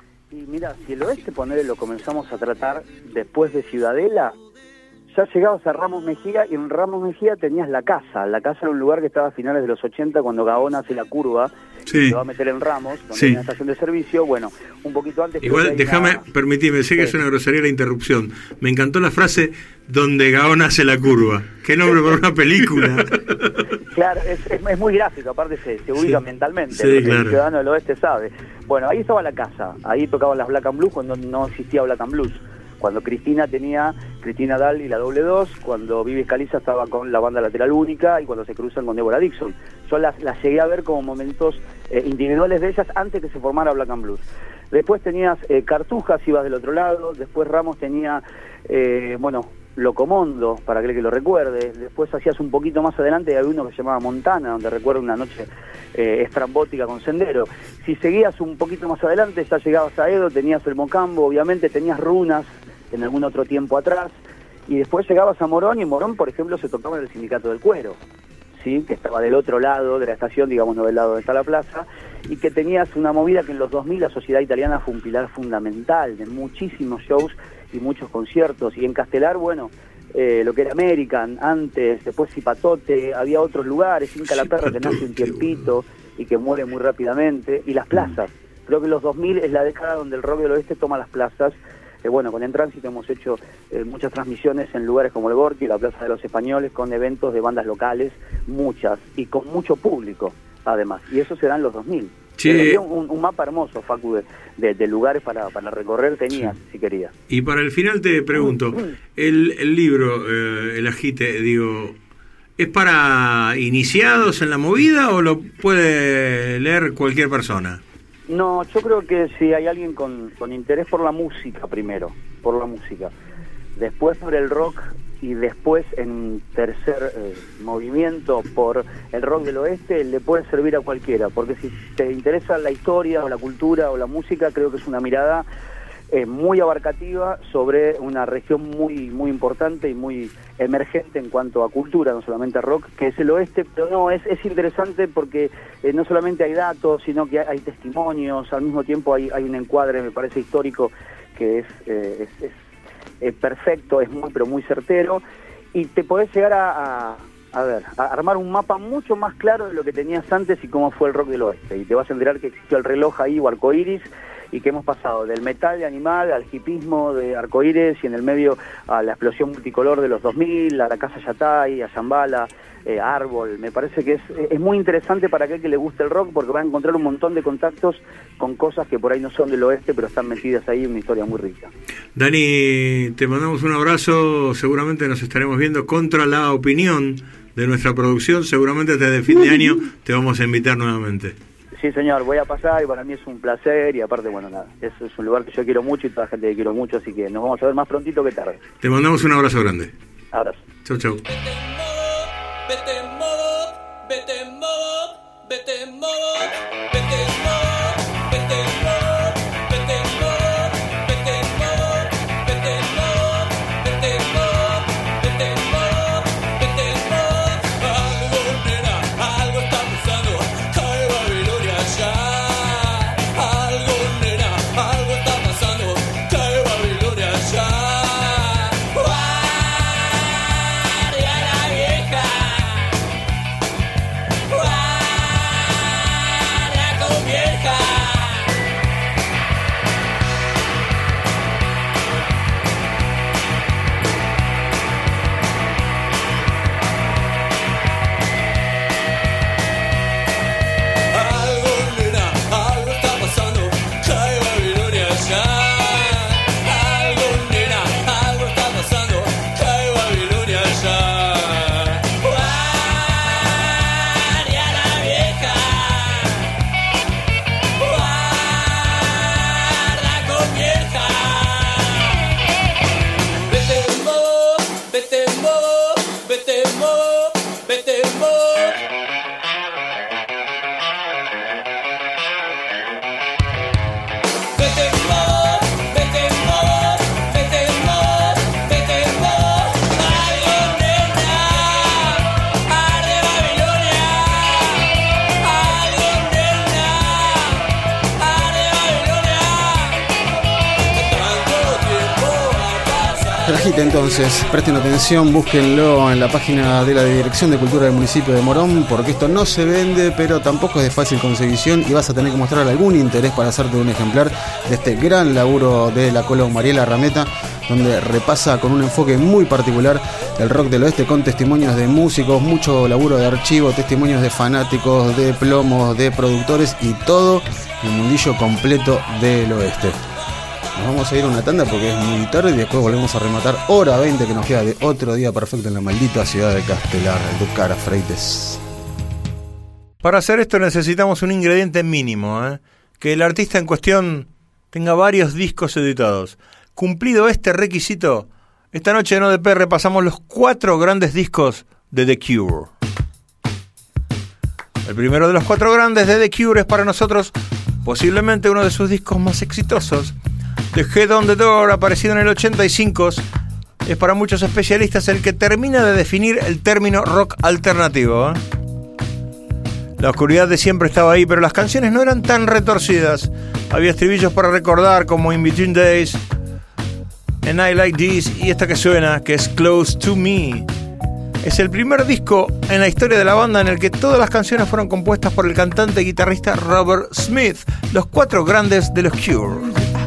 Y mira, si el oeste, ponele, lo comenzamos a tratar después de Ciudadela, ya llegabas a Ramos Mejía y en Ramos Mejía tenías la casa. La casa era un lugar que estaba a finales de los ochenta, cuando Gaona hace la curva, sí, y se va a meter en Ramos, donde sí, hay una estación de servicio. Bueno, un poquito antes... Igual, déjame, una... permitime, sé que sí, es una grosería la interrupción. Me encantó la frase, donde Gaona hace la curva. Qué nombre para una película. Claro, es, es, es muy gráfico, aparte se, se ubica sí, mentalmente, sí, claro. El ciudadano del oeste sabe. Bueno, ahí estaba la casa, ahí tocaban las Black and Blues cuando no existía Black and Blues. Cuando Cristina tenía Cristina Dal y la doble dos, cuando Vivi Escaliza estaba con la banda Lateral Única y cuando se cruzan con Deborah Dixon. Yo las, las llegué a ver como momentos eh, individuales de ellas antes que se formara Black and Blues. Después tenías eh, Cartujas, ibas del otro lado. Después Ramos tenía, eh, bueno, Locomondo, para aquel que lo recuerde. Después hacías un poquito más adelante y había uno que se llamaba Montana, donde recuerdo una noche eh, estrambótica con Sendero. Si seguías un poquito más adelante, ya llegabas a Edo, tenías el Mocambo, obviamente tenías Runas en algún otro tiempo atrás, y después llegabas a Morón, y Morón, por ejemplo, se tocaba en el Sindicato del Cuero, ¿sí? Que estaba del otro lado de la estación, digamos, no del lado donde está la plaza, y que tenías una movida que en los dos mil la sociedad italiana fue un pilar fundamental de muchísimos shows y muchos conciertos, y en Castelar, bueno, eh, lo que era American, antes, después Cipatote, había otros lugares, Inca la Perra, que nace un tiempito y que muere muy rápidamente, y las plazas. Creo que los dos mil es la década donde el rock del oeste toma las plazas. Eh, bueno, con En Tránsito hemos hecho eh, muchas transmisiones en lugares como el Gorki, la Plaza de los Españoles, con eventos de bandas locales, muchas, y con mucho público, además. Y eso se da en los dos mil. Sí. Un, un mapa hermoso, Facu, de, de, de lugares para, para recorrer tenías, sí, si querías. Y para el final te pregunto, el, el libro, eh, El Agite, digo, ¿es para iniciados en la movida o lo puede leer cualquier persona? No, yo creo que si hay alguien con, con interés por la música primero, por la música, después por el rock y después en tercer eh, movimiento por el rock del oeste, le puede servir a cualquiera, porque si te interesa la historia o la cultura o la música, creo que es una mirada eh, muy abarcativa sobre una región muy muy importante y muy emergente en cuanto a cultura, no solamente a rock, que es el oeste, pero no, es, es interesante porque eh, no solamente hay datos, sino que hay, hay testimonios, al mismo tiempo hay, hay un encuadre, me parece, histórico, que es, eh, es, es, es perfecto, es muy, pero muy certero, y te podés llegar a, a, a ver, a armar un mapa mucho más claro de lo que tenías antes y cómo fue el rock del oeste, y te vas a enterar que existió el reloj ahí, o arcoíris, y que hemos pasado del metal de Animal al hipismo de Arcoíris, y en el medio a la explosión multicolor de los dos mil, a la Casa Yatay, a Zambala, eh, Árbol. Me parece que es, es muy interesante para aquel que le guste el rock, porque va a encontrar un montón de contactos con cosas que por ahí no son del oeste, pero están metidas ahí en una historia muy rica. Dani, te mandamos un abrazo, seguramente nos estaremos viendo contra la opinión de nuestra producción, seguramente desde fin de año te vamos a invitar nuevamente. Sí, señor, voy a pasar y para mí es un placer, y aparte, bueno, nada, es, es un lugar que yo quiero mucho y toda la gente que quiero mucho, así que nos vamos a ver más prontito que tarde. Te mandamos un abrazo grande. Abrazo. Chau, chau. Vete en modo, vete en modo, vete en modo, vete en modo, vete en modo, vete en modo, vete en modo, vete en modo, vete en modo, vete en modo, vete en modo. Algo, nena, algo está pasando, cae Babilonia ya. Algo, nena, algo está pasando, cae Babilonia ya. Guardia la vieja. nuestra hit entonces. Presten atención, búsquenlo en la página de la Dirección de Cultura del municipio de Morón, porque esto no se vende, pero tampoco es de fácil consecución y vas a tener que mostrar algún interés para hacerte un ejemplar de este gran laburo de la Colo Mariela Rameta, donde repasa con un enfoque muy particular el rock del oeste con testimonios de músicos, mucho laburo de archivo, testimonios de fanáticos, de plomos, de productores y todo el mundillo completo del oeste. Nos vamos a ir a una tanda porque es muy tarde y después volvemos a rematar hora veinte que nos queda de otro día perfecto en la maldita ciudad de Castelar, de Cara Freites. Para hacer esto necesitamos un ingrediente mínimo, ¿eh? Que el artista en cuestión tenga varios discos editados. Cumplido este requisito, esta noche en O D P repasamos los cuatro grandes discos de The Cure. El primero de los cuatro grandes de The Cure es para nosotros posiblemente uno de sus discos más exitosos. The Head on the Door, aparecido en el ochenta y cinco, es para muchos especialistas el que termina de definir el término rock alternativo, ¿eh? La oscuridad de siempre estaba ahí, pero las canciones no eran tan retorcidas. Había estribillos para recordar como In Between Days, And I Like This y esta que suena, que es Close to Me. Es el primer disco en la historia de la banda en el que todas las canciones fueron compuestas por el cantante y guitarrista Robert Smith, los cuatro grandes de los Cure.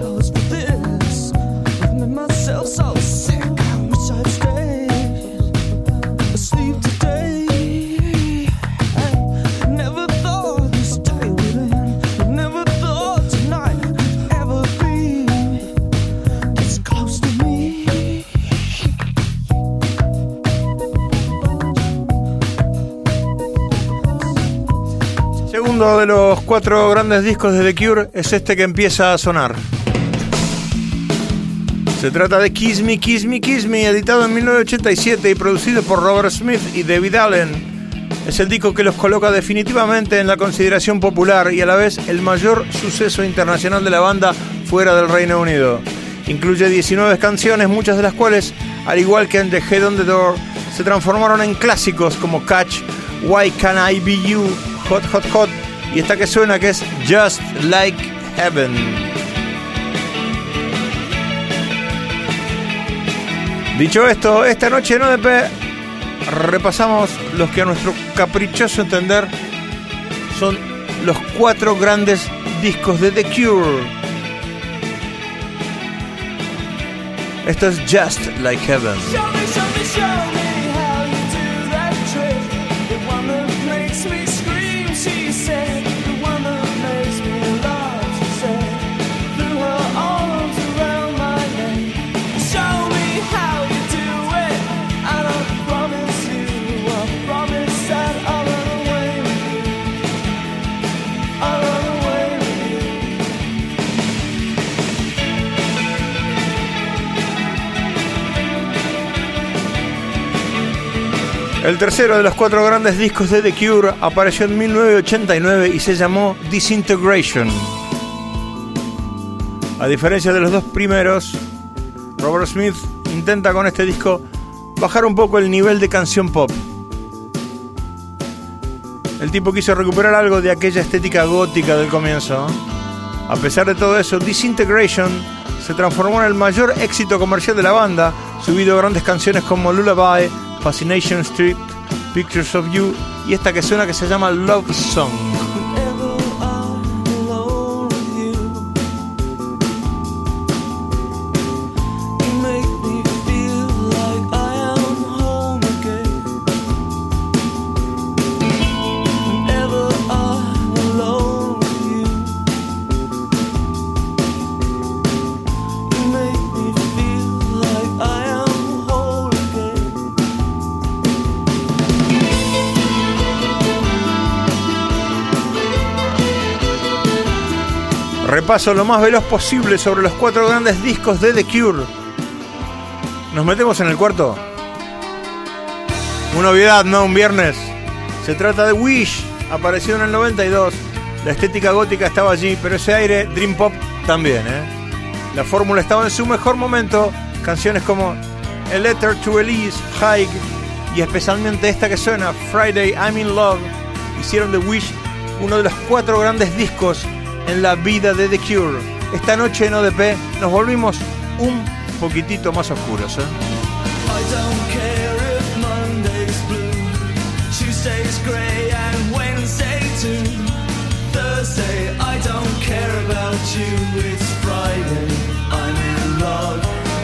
El segundo de los cuatro grandes discos de The Cure es este que empieza a sonar. Se trata de Kiss Me, Kiss Me, Kiss Me, editado en mil novecientos ochenta y siete y producido por Robert Smith y David Allen. Es el disco que los coloca definitivamente en la consideración popular y a la vez el mayor suceso internacional de la banda fuera del Reino Unido. Incluye diecinueve canciones, muchas de las cuales, al igual que en The Head on the Door, se transformaron en clásicos como Catch, Why Can't I Be You, Hot Hot Hot y esta que suena, que es Just Like Heaven. Dicho esto, esta noche en O D P repasamos los que a nuestro caprichoso entender son los cuatro grandes discos de The Cure. Esto es Just Like Heaven. Show me, show me, show me how you do that trick. The one that makes me scream, she said. The one that makes me laugh, she said. Threw her arms around my neck. Show me how you do it, and I promise you, I promise that I'll run away with you. I'll run away with you. El tercero de los cuatro grandes discos de The Cure apareció en mil novecientos ochenta y nueve y se llamó Disintegration. A diferencia de los dos primeros, Robert Smith intenta con este disco bajar un poco el nivel de canción pop. El tipo quiso recuperar algo de aquella estética gótica del comienzo. A pesar de todo eso, Disintegration se transformó en el mayor éxito comercial de la banda, subido a grandes canciones como Lullaby, Fascination Street, Pictures of You y esta que suena, que se llama Love Song. Repaso lo más veloz posible sobre los cuatro grandes discos de The Cure. Nos metemos en el cuarto. Una novedad, no un viernes. Se trata de Wish, apareció en el noventa y dos. La estética gótica estaba allí, pero ese aire Dream Pop también, ¿eh? La fórmula estaba en su mejor momento. Canciones como A Letter to Elise, High y especialmente esta que suena, Friday I'm in Love, hicieron de Wish uno de los cuatro grandes discos en la vida de The Cure. Esta noche en O D P nos volvimos un poquitito más oscuros, ¿eh? I don't care if Monday's blue, Tuesday's grey and Wednesday too. Thursday, I don't care about you. It's Friday, I'm in love.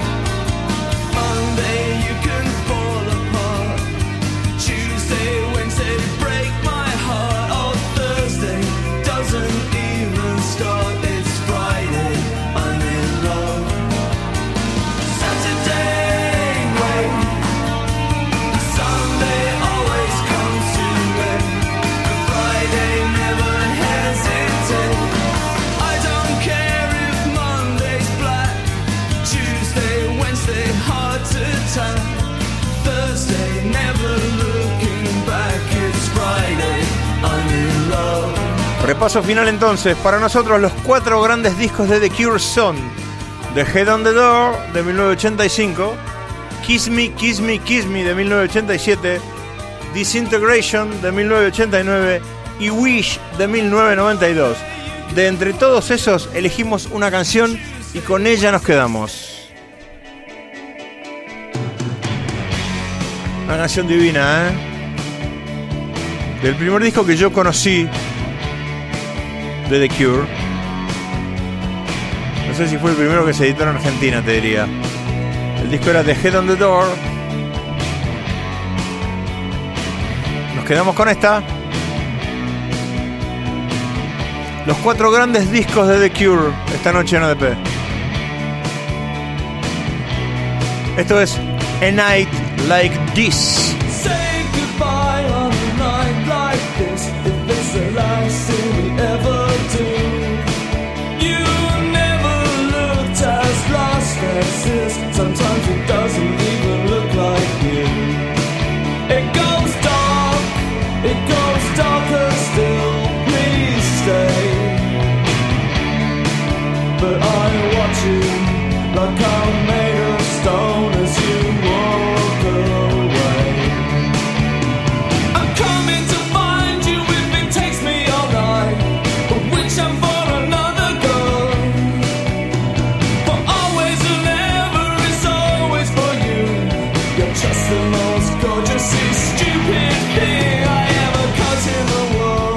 Monday, you can fall apart. Tuesday, Wednesday, break my heart. Oh, Thursday doesn't even start. It's Friday, I'm in love. Saturday, wait. Sunday always comes too late. Friday never hesitate. I don't care if Monday's black. Tuesday, Wednesday, hard to tell. Thursday, never looking back. It's Friday, I'm in love. Repaso final entonces. Para nosotros los cuatro grandes discos de The Cure son The Head on the Door de mil novecientos ochenta y cinco, Kiss Me, Kiss Me, Kiss Me de mil novecientos ochenta y siete, Disintegration de mil novecientos ochenta y nueve y Wish de mil novecientos noventa y dos. De entre todos esos elegimos una canción y con ella nos quedamos. Una canción divina, ¿eh? Del primer disco que yo conocí de The Cure. No sé si fue el primero que se editó en Argentina, te diría. El disco era The Head on the Door. Nos quedamos con esta. Los cuatro grandes discos de The Cure esta noche en A D P. Esto es A Night Like This. Say goodbye on a night like this. If it's the last thing we ever do. You never looked as lost as this. Sometimes it doesn't even look like you. It goes dark, it goes darker still. Please stay. But I watch you like I'm made of stone as you walk away. I'm coming to find you if it takes me all night. But which I'm for another girl. For always and ever is always for you. You're just the most gorgeously stupid thing I ever caught in the world.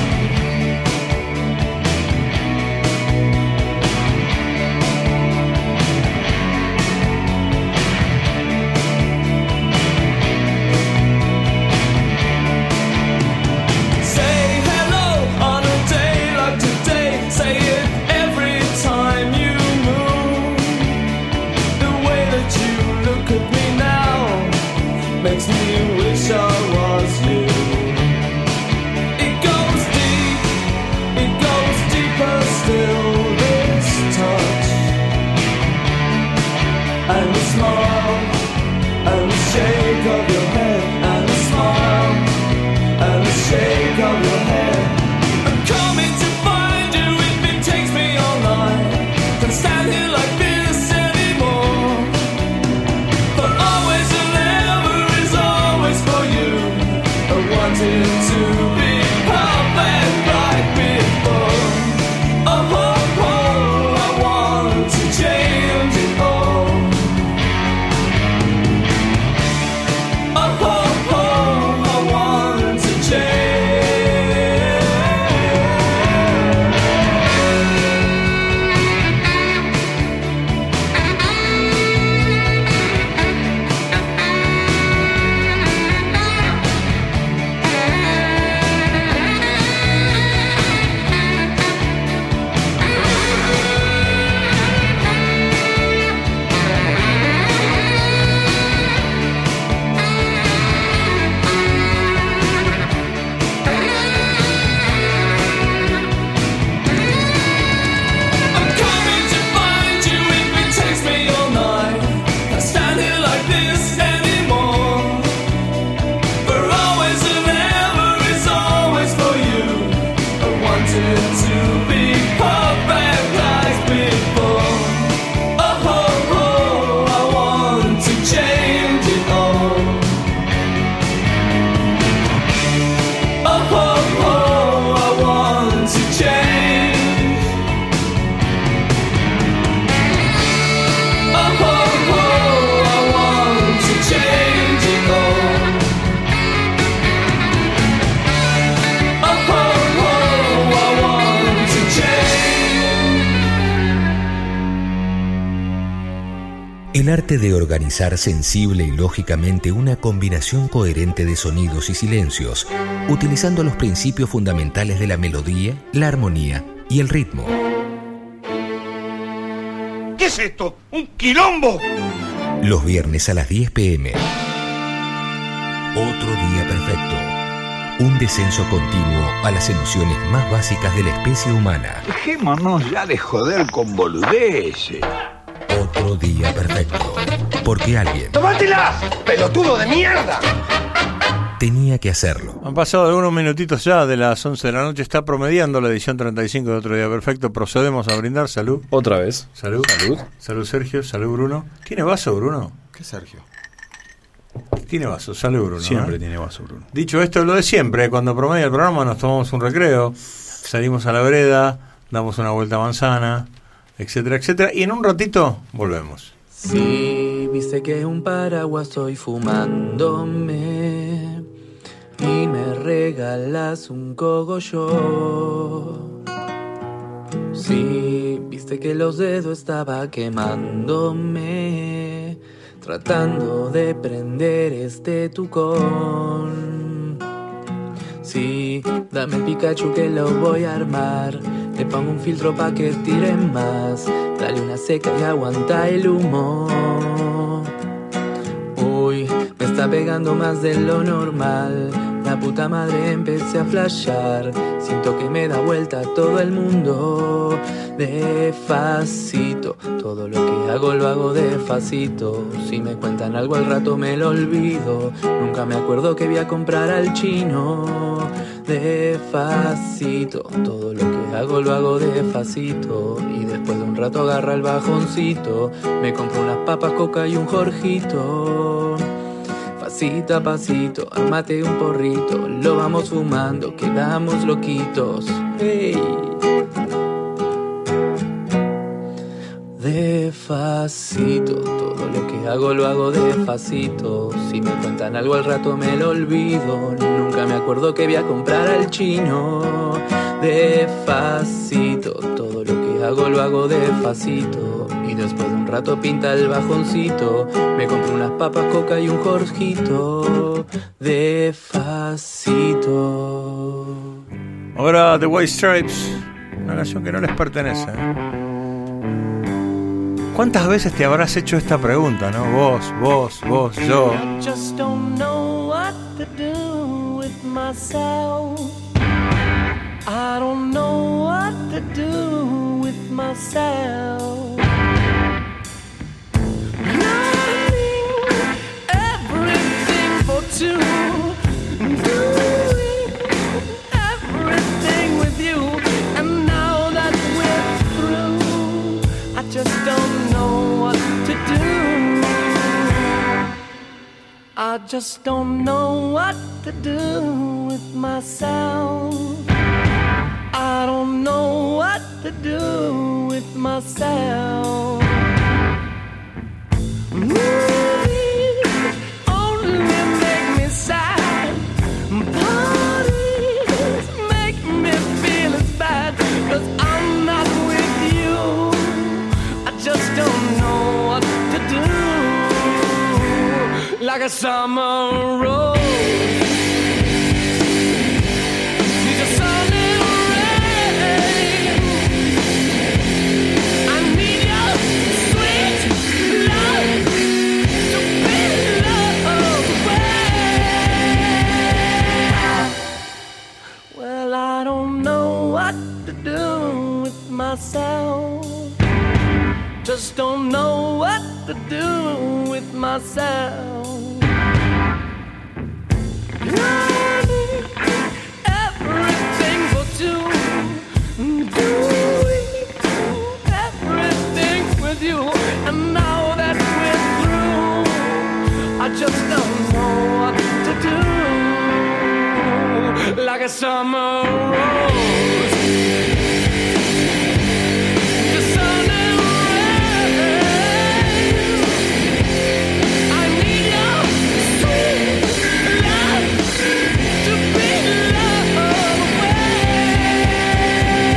Say hello on a day like today. Say it every time you move. The way that you look at me now makes me wish I was you. It goes deep, it goes deeper still. This touch and the smile and the shake of your head and the smile and the shake of your head. I'm coming to find you if it takes me all night. Can't stand here like this anymore. For always and ever is always for you. I wanted to be perfect like before. Oh, oh, oh, I want to change it all. Oh, oh, oh, I want to change. El arte de organizar sensible y lógicamente una combinación coherente de sonidos y silencios, utilizando los principios fundamentales de la melodía, la armonía y el ritmo. ¿Qué es esto? ¡Un quilombo! Los viernes a las diez pm. Otro día perfecto. Un descenso continuo a las emociones más básicas de la especie humana. Dejémonos ya de joder con boludeces. Otro día perfecto. Porque alguien ¡Tómatela, pelotudo de mierda! tenía que hacerlo. Han pasado algunos minutitos ya de las once de la noche. Está promediando la edición treinta y cinco de Otro Día Perfecto. Procedemos a brindar. Salud. Otra vez. Salud. Salud. Salud, Sergio. Salud, Bruno. ¿Tiene vaso, Bruno? ¿Qué Sergio? Tiene vaso. Salud, Bruno. Siempre ¿eh? tiene vaso, Bruno. Dicho esto, lo de siempre. Cuando promedia el programa nos tomamos un recreo, salimos a la vereda, damos una vuelta a manzana, etcétera, etcétera. Y en un ratito volvemos. Sí, viste que un paraguas estoy fumándome y me regalas un cogollo. Sí, viste que los dedos estaba quemándome tratando de prender este tucón. Sí, dame el Pikachu que lo voy a armar. Le pongo un filtro pa' que tire más. Dale una seca y aguanta el humo. Uy, me está pegando más de lo normal. La puta madre empecé a flashear. Siento que me da vuelta todo el mundo. Despacito, todo lo que hago lo hago despacito. Si me cuentan algo al rato me lo olvido. Nunca me acuerdo que voy a comprar al chino. Despacito, todo lo que hago lo hago despacito. Y después de un rato agarra el bajoncito. Me compro unas papas, coca y un jorjito. Pasito a pasito, armate un porrito. Lo vamos fumando, quedamos loquitos. Hey. Despacito, todo lo que hago lo hago despacito. Si me cuentan algo al rato me lo olvido. Nunca me acuerdo que voy a comprar al chino. Despacito, todo lo que hago lo hago despacito. Y después de un rato pinta el bajoncito. Me compro unas papas, coca y un jorjito. Despacito. Ahora The White Stripes, una canción que no les pertenece. ¿Cuántas veces te habrás hecho esta pregunta, no? Vos, vos, vos, yo. I just don't know what to do with myself. I don't know what to do with myself. Learning everything for two, doing everything with you, and now that we're through, I just don't know what to do. I just don't know what to do with myself. I don't know what to do with myself. Movies only make me sad. Parties make me feel as bad. 'Cause I'm not with you. I just don't know what to do. Like a summer rose. Myself, just don't know what to do with myself. Learning everything for two, doing everything with you, and now that we're through, I just don't know what to do. Like a summer rose.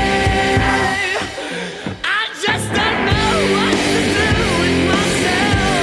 Myself.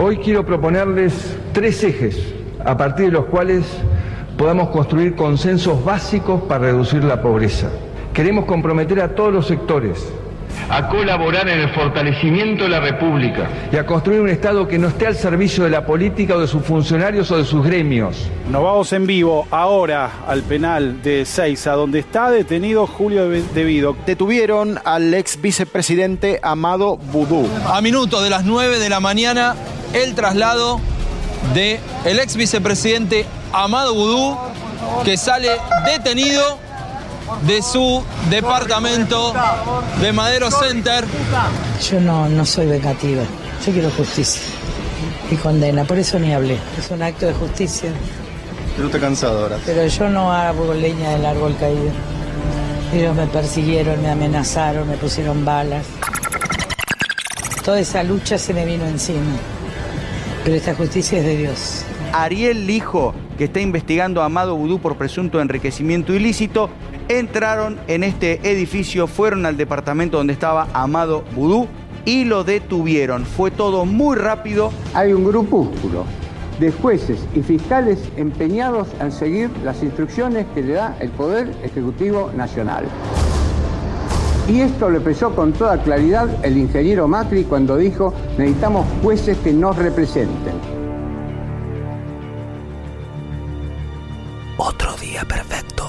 Hoy quiero proponerles tres ejes a partir de los cuales podamos construir consensos básicos para reducir la pobreza. Queremos comprometer a todos los sectores a colaborar en el fortalecimiento de la República y a construir un Estado que no esté al servicio de la política o de sus funcionarios o de sus gremios. Nos vamos en vivo ahora al penal de Ezeiza, donde está detenido Julio Devido. Detuvieron al ex vicepresidente Amado Boudou. A minutos de las nueve de la mañana, el traslado de el ex vicepresidente Amado Boudou, que sale detenido de su departamento de Madero Center. Yo no, no soy vengativa, yo quiero justicia y condena, por eso ni hablé. Es un acto de justicia. Pero está cansado ahora. Pero yo no hago leña del árbol caído. Ellos me persiguieron, me amenazaron, me pusieron balas. Toda esa lucha se me vino encima. Pero esta justicia es de Dios. Ariel Lijo, que está investigando a Amado Boudou por presunto enriquecimiento ilícito, entraron en este edificio, fueron al departamento donde estaba Amado Boudou y lo detuvieron. Fue todo muy rápido. Hay un grupúsculo de jueces y fiscales empeñados en seguir las instrucciones que le da el Poder Ejecutivo Nacional. Y esto lo expresó con toda claridad el ingeniero Macri cuando dijo: necesitamos jueces que nos representen. Otro día perfecto.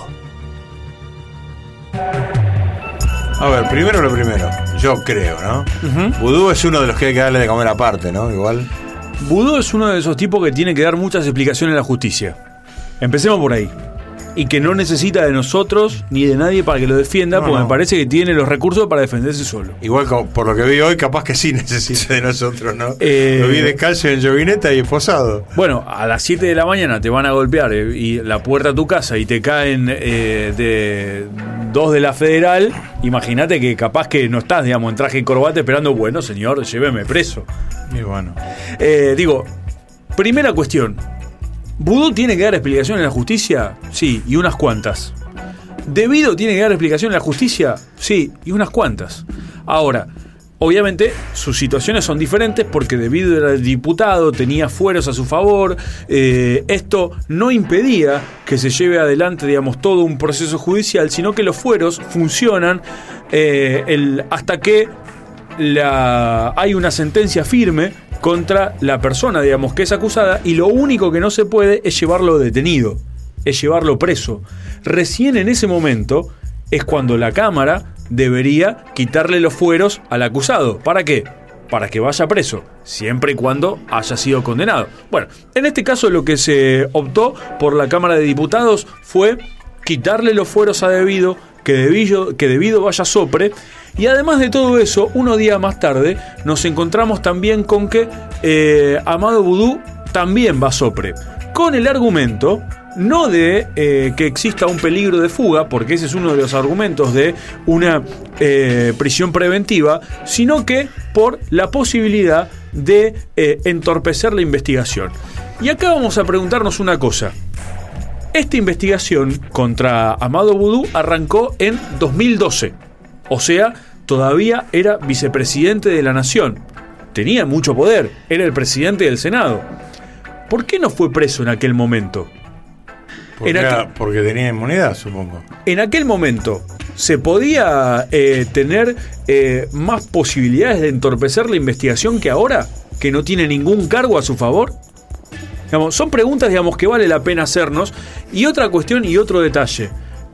A ver, primero lo primero, yo creo, ¿no? Uh-huh. Boudou es uno de los que hay que darle de comer aparte, ¿no? Igual. Boudou es uno de esos tipos que tiene que dar muchas explicaciones a la justicia. Empecemos por ahí. Y que no necesita de nosotros ni de nadie para que lo defienda, no, porque no. me parece que tiene los recursos para defenderse solo. Igual como por lo que vi hoy, capaz que sí necesita de nosotros, ¿no? Eh, lo vi descalzo en joguineta y esposado. Bueno, a las siete de la mañana te van a golpear eh, y la puerta a tu casa y te caen eh, de dos de la Federal. Imagínate que capaz que no estás, digamos, en traje y corbata esperando, bueno, señor, lléveme preso. Y bueno. Eh, digo, primera cuestión. ¿Boudou tiene que dar explicación en la justicia? Sí, y unas cuantas. ¿Devido tiene que dar explicación en la justicia? Sí, y unas cuantas. Ahora, obviamente, sus situaciones son diferentes porque Devido era el diputado, tenía fueros a su favor. Eh, esto no impedía que se lleve adelante, digamos, todo un proceso judicial, sino que los fueros funcionan eh, el, hasta que la, hay una sentencia firme contra la persona, digamos, que es acusada, y lo único que no se puede es llevarlo detenido, es llevarlo preso. Recién en ese momento es cuando la Cámara debería quitarle los fueros al acusado. ¿Para qué? Para que vaya preso, siempre y cuando haya sido condenado. Bueno, en este caso lo que se optó por la Cámara de Diputados fue quitarle los fueros a Devido, que Devido, que Devido vaya sopre. Y además de todo eso, unos días más tarde nos encontramos también con que eh, Amado Boudou también va sopre, con el argumento no de eh, que exista un peligro de fuga, porque ese es uno de los argumentos de una eh, prisión preventiva, sino que por la posibilidad de eh, entorpecer la investigación. Y acá vamos a preguntarnos una cosa. Esta investigación contra Amado Boudou arrancó en dos mil doce. O sea, todavía era vicepresidente de la Nación. Tenía mucho poder, era el presidente del Senado. ¿Por qué no fue preso en aquel momento? Porque, en aquel, era, porque tenía inmunidad, supongo. En aquel momento, ¿se podía eh, tener eh, más posibilidades de entorpecer la investigación que ahora? ¿Que no tiene ningún cargo a su favor? Digamos, son preguntas, digamos, que vale la pena hacernos. Y otra cuestión y otro detalle.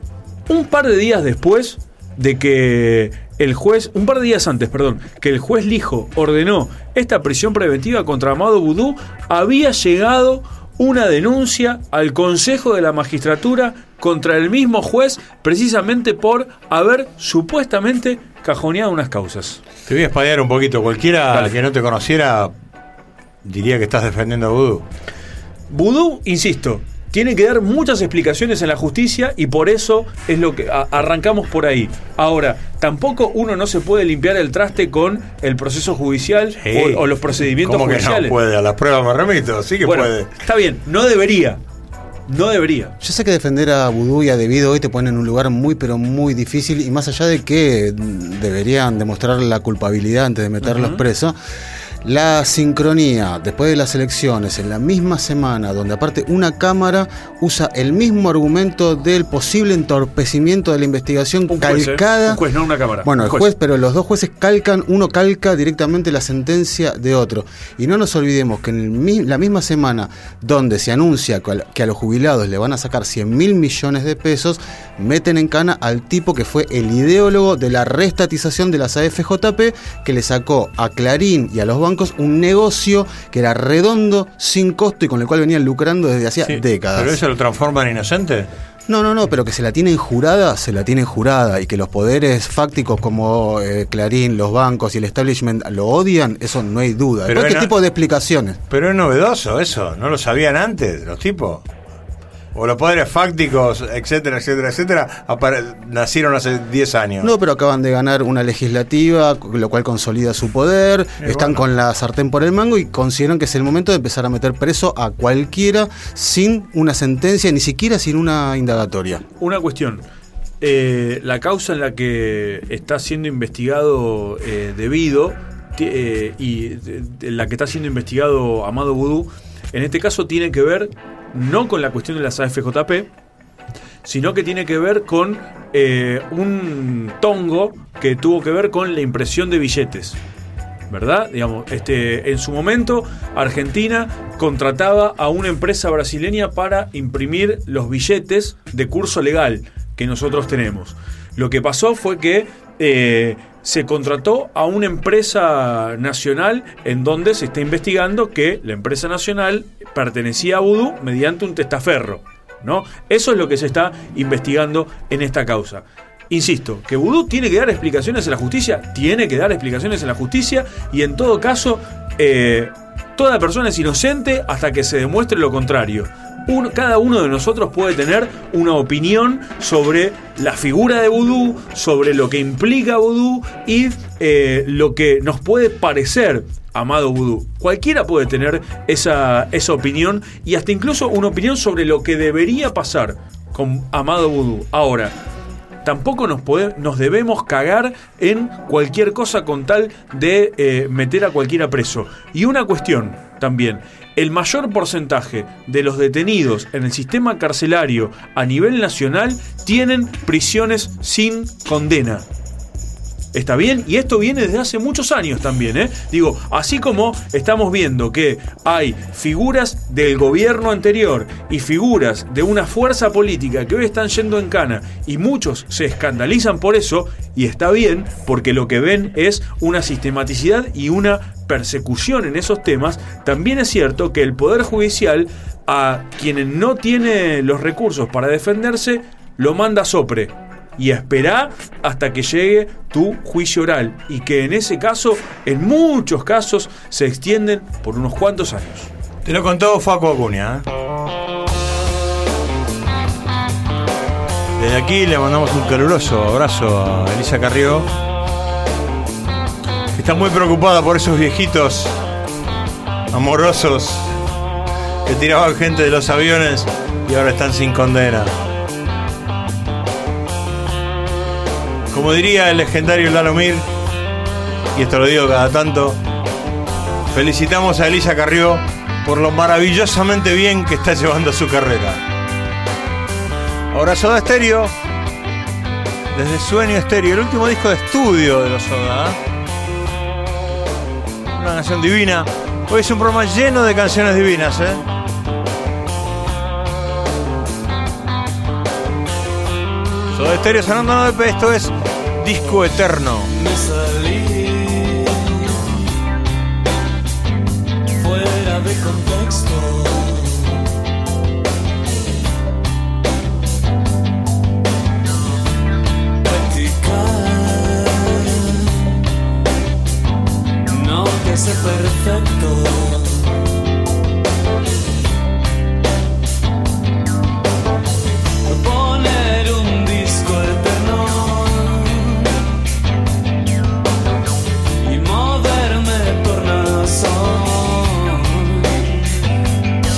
Un par de días después de que el juez, un par de días antes, perdón, que el juez Lijo ordenó esta prisión preventiva contra Amado Boudou, había llegado una denuncia al Consejo de la Magistratura contra el mismo juez, precisamente por haber supuestamente cajoneado unas causas. Te voy a espadear un poquito. Cualquiera Dale. que no te conociera diría que estás defendiendo a Boudou. Boudou, insisto, tiene que dar muchas explicaciones en la justicia y por eso es lo que a, arrancamos por ahí. Ahora, tampoco uno no se puede limpiar el traste con el proceso judicial sí. o, o los procedimientos ¿Cómo judiciales. Que no puede? A las pruebas me remito, sí que bueno, puede. Está bien, no debería. No debería. Yo sé que defender a Boudou y a Devido hoy te pone en un lugar muy pero muy difícil, y más allá de que deberían demostrar la culpabilidad antes de meterlos uh-huh. presos, La sincronía después de las elecciones en la misma semana, donde aparte una cámara usa el mismo argumento del posible entorpecimiento de la investigación un juez, calcada. ¿eh? Un juez, no una cámara. Bueno, un el juez. juez, pero los dos jueces calcan, uno calca directamente la sentencia de otro. Y no nos olvidemos que en el mi- la misma semana donde se anuncia que a los jubilados le van a sacar cien mil millones de pesos, meten en cana al tipo que fue el ideólogo de la reestatización de las A F J P, que le sacó a Clarín y a los bancos un negocio que era redondo, sin costo y con el cual venían lucrando desde hacía Sí, décadas. ¿Pero eso lo transforma en inocente? No, no, no, pero que se la tienen jurada, se la tienen jurada, y que los poderes fácticos como eh, Clarín, los bancos y el establishment lo odian, eso no hay duda. Pero ¿Qué no- tipo de explicaciones? Pero es novedoso eso, ¿no lo sabían antes los tipos? O los poderes fácticos, etcétera, etcétera, etcétera, apare- nacieron hace diez años. No, pero acaban de ganar una legislativa, lo cual consolida su poder, Y están bueno. con la sartén por el mango y consideran que es el momento de empezar a meter preso a cualquiera sin una sentencia, ni siquiera sin una indagatoria. Una cuestión. Eh, la causa en la que está siendo investigado eh, Debido ti- eh, y de- de la que está siendo investigado Amado Vudú, en este caso tiene que ver no con la cuestión de las A F J P, sino que tiene que ver con eh, un tongo que tuvo que ver con la impresión de billetes. ¿Verdad? Digamos, este, en su momento, Argentina contrataba a una empresa brasileña para imprimir los billetes de curso legal que nosotros tenemos. Lo que pasó fue que eh, se contrató a una empresa nacional en donde se está investigando que la empresa nacional pertenecía a Vudú mediante un testaferro, ¿no? Eso es lo que se está investigando en esta causa. Insisto, que Vudú tiene que dar explicaciones en la justicia, tiene que dar explicaciones en la justicia, y en todo caso, eh, toda persona es inocente hasta que se demuestre lo contrario. Un, cada uno de nosotros puede tener una opinión sobre la figura de Vudú, sobre lo que implica Vudú y eh, lo que nos puede parecer Amado Vudú. Cualquiera puede tener esa, esa opinión, y hasta incluso una opinión sobre lo que debería pasar con Amado Vudú. Ahora, tampoco nos, pode- nos debemos cagar en cualquier cosa con tal de eh, meter a cualquiera preso. Y una cuestión también, el mayor porcentaje de los detenidos en el sistema carcelario a nivel nacional tienen prisiones sin condena. ¿Está bien? Y esto viene desde hace muchos años también, ¿eh? Digo, así como estamos viendo que hay figuras del gobierno anterior y figuras de una fuerza política que hoy están yendo en cana y muchos se escandalizan por eso, y está bien, porque lo que ven es una sistematicidad y una persecución en esos temas, también es cierto que el Poder Judicial, a quienes no tiene los recursos para defenderse, lo manda a sopre. Y esperá hasta que llegue tu juicio oral, y que en ese caso, en muchos casos, se extienden por unos cuantos años. Te lo contó Facu Acuña, ¿eh? Desde aquí le mandamos un caluroso abrazo a Elisa Carrió, que está muy preocupada por esos viejitos amorosos que tiraban gente de los aviones y ahora están sin condena. Como diría el legendario Lalo Mir, y esto lo digo cada tanto, felicitamos a Elisa Carrió por lo maravillosamente bien que está llevando su carrera. Ahora Soda Stereo, desde Sueño Estéreo, el último disco de estudio de los Soda, ¿eh? Una canción divina. Hoy es un programa lleno de canciones divinas, ¿eh? Soda Stereo sonando nueve P, esto es Disco Eterno. Me salí fuera de contexto. Practicar no te hace perfecto. Poner un disco eterno y moverme por razón.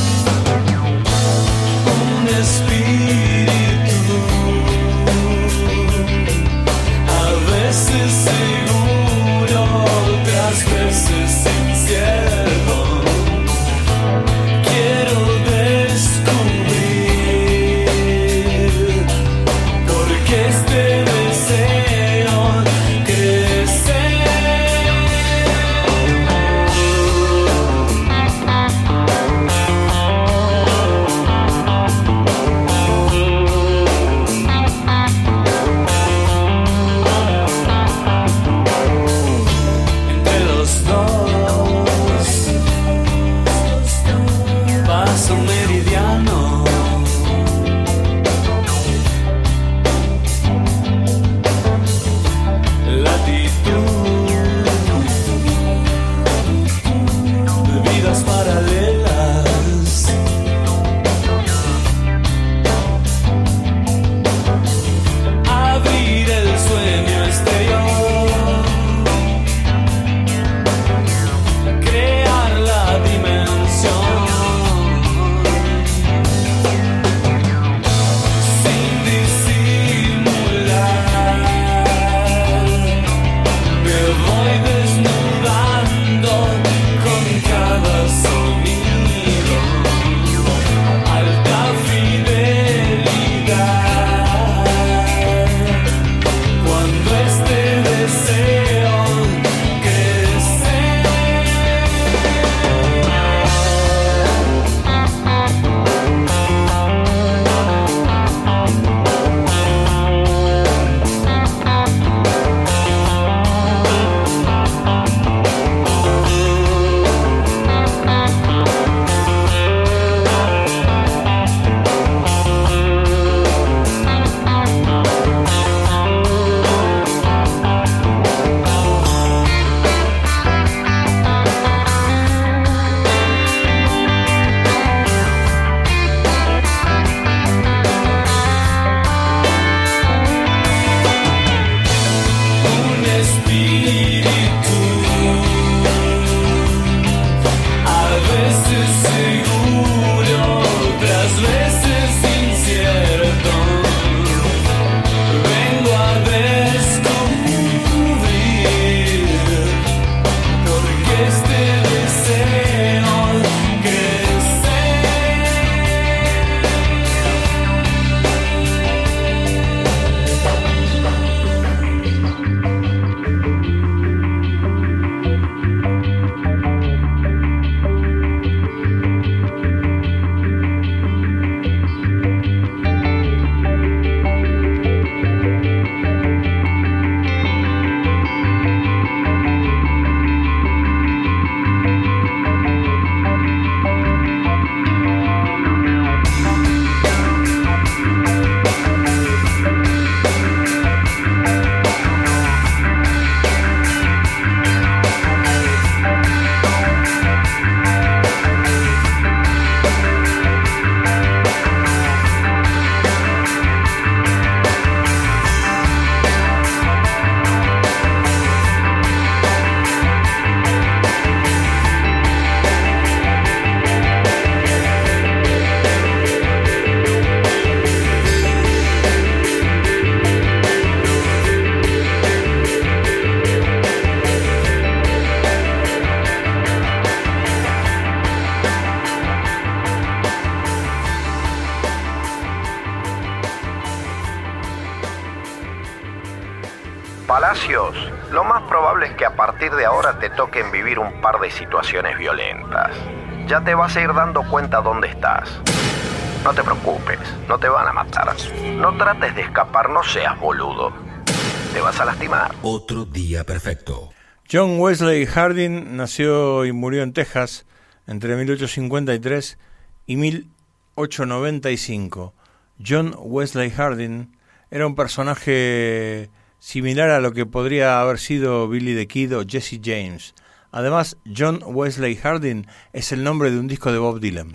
Palacios, lo más probable es que a partir de ahora te toquen vivir un par de situaciones violentas. Ya te vas a ir dando cuenta dónde estás. No te preocupes, no te van a matar. No trates de escapar, no seas boludo. Te vas a lastimar. Otro día perfecto. John Wesley Harding nació y murió en Texas entre mil ochocientos cincuenta y tres y mil ochocientos noventa y cinco. John Wesley Harding era un personaje similar a lo que podría haber sido Billy the Kid o Jesse James. Además, John Wesley Harding es el nombre de un disco de Bob Dylan.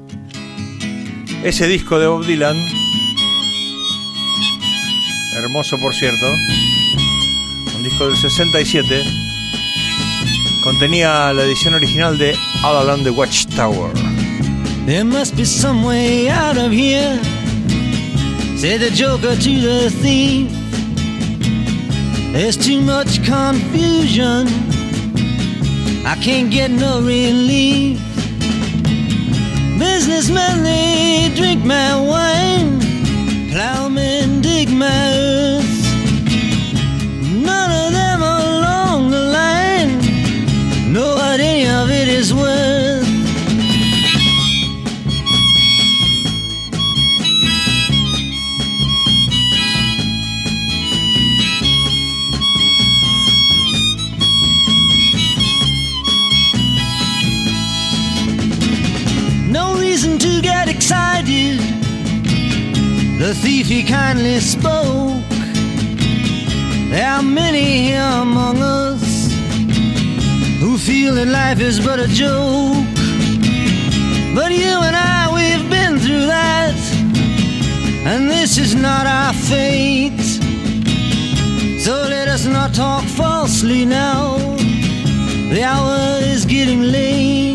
Ese disco de Bob Dylan, hermoso por cierto, un disco del sesenta y siete, contenía la edición original de All Along the Watchtower. There must be some way out of here, said the joker to the thief. There's too much confusion, I can't get no relief. Businessmen, they drink my wine, plowmen dig my earth. None of them along the line know what any of it is worth. No reason to get excited, the thief he kindly spoke. There are many here among us who feel that life is but a joke. But you and I, we've been through that, and this is not our fate. So let us not talk falsely now, the hour is getting late.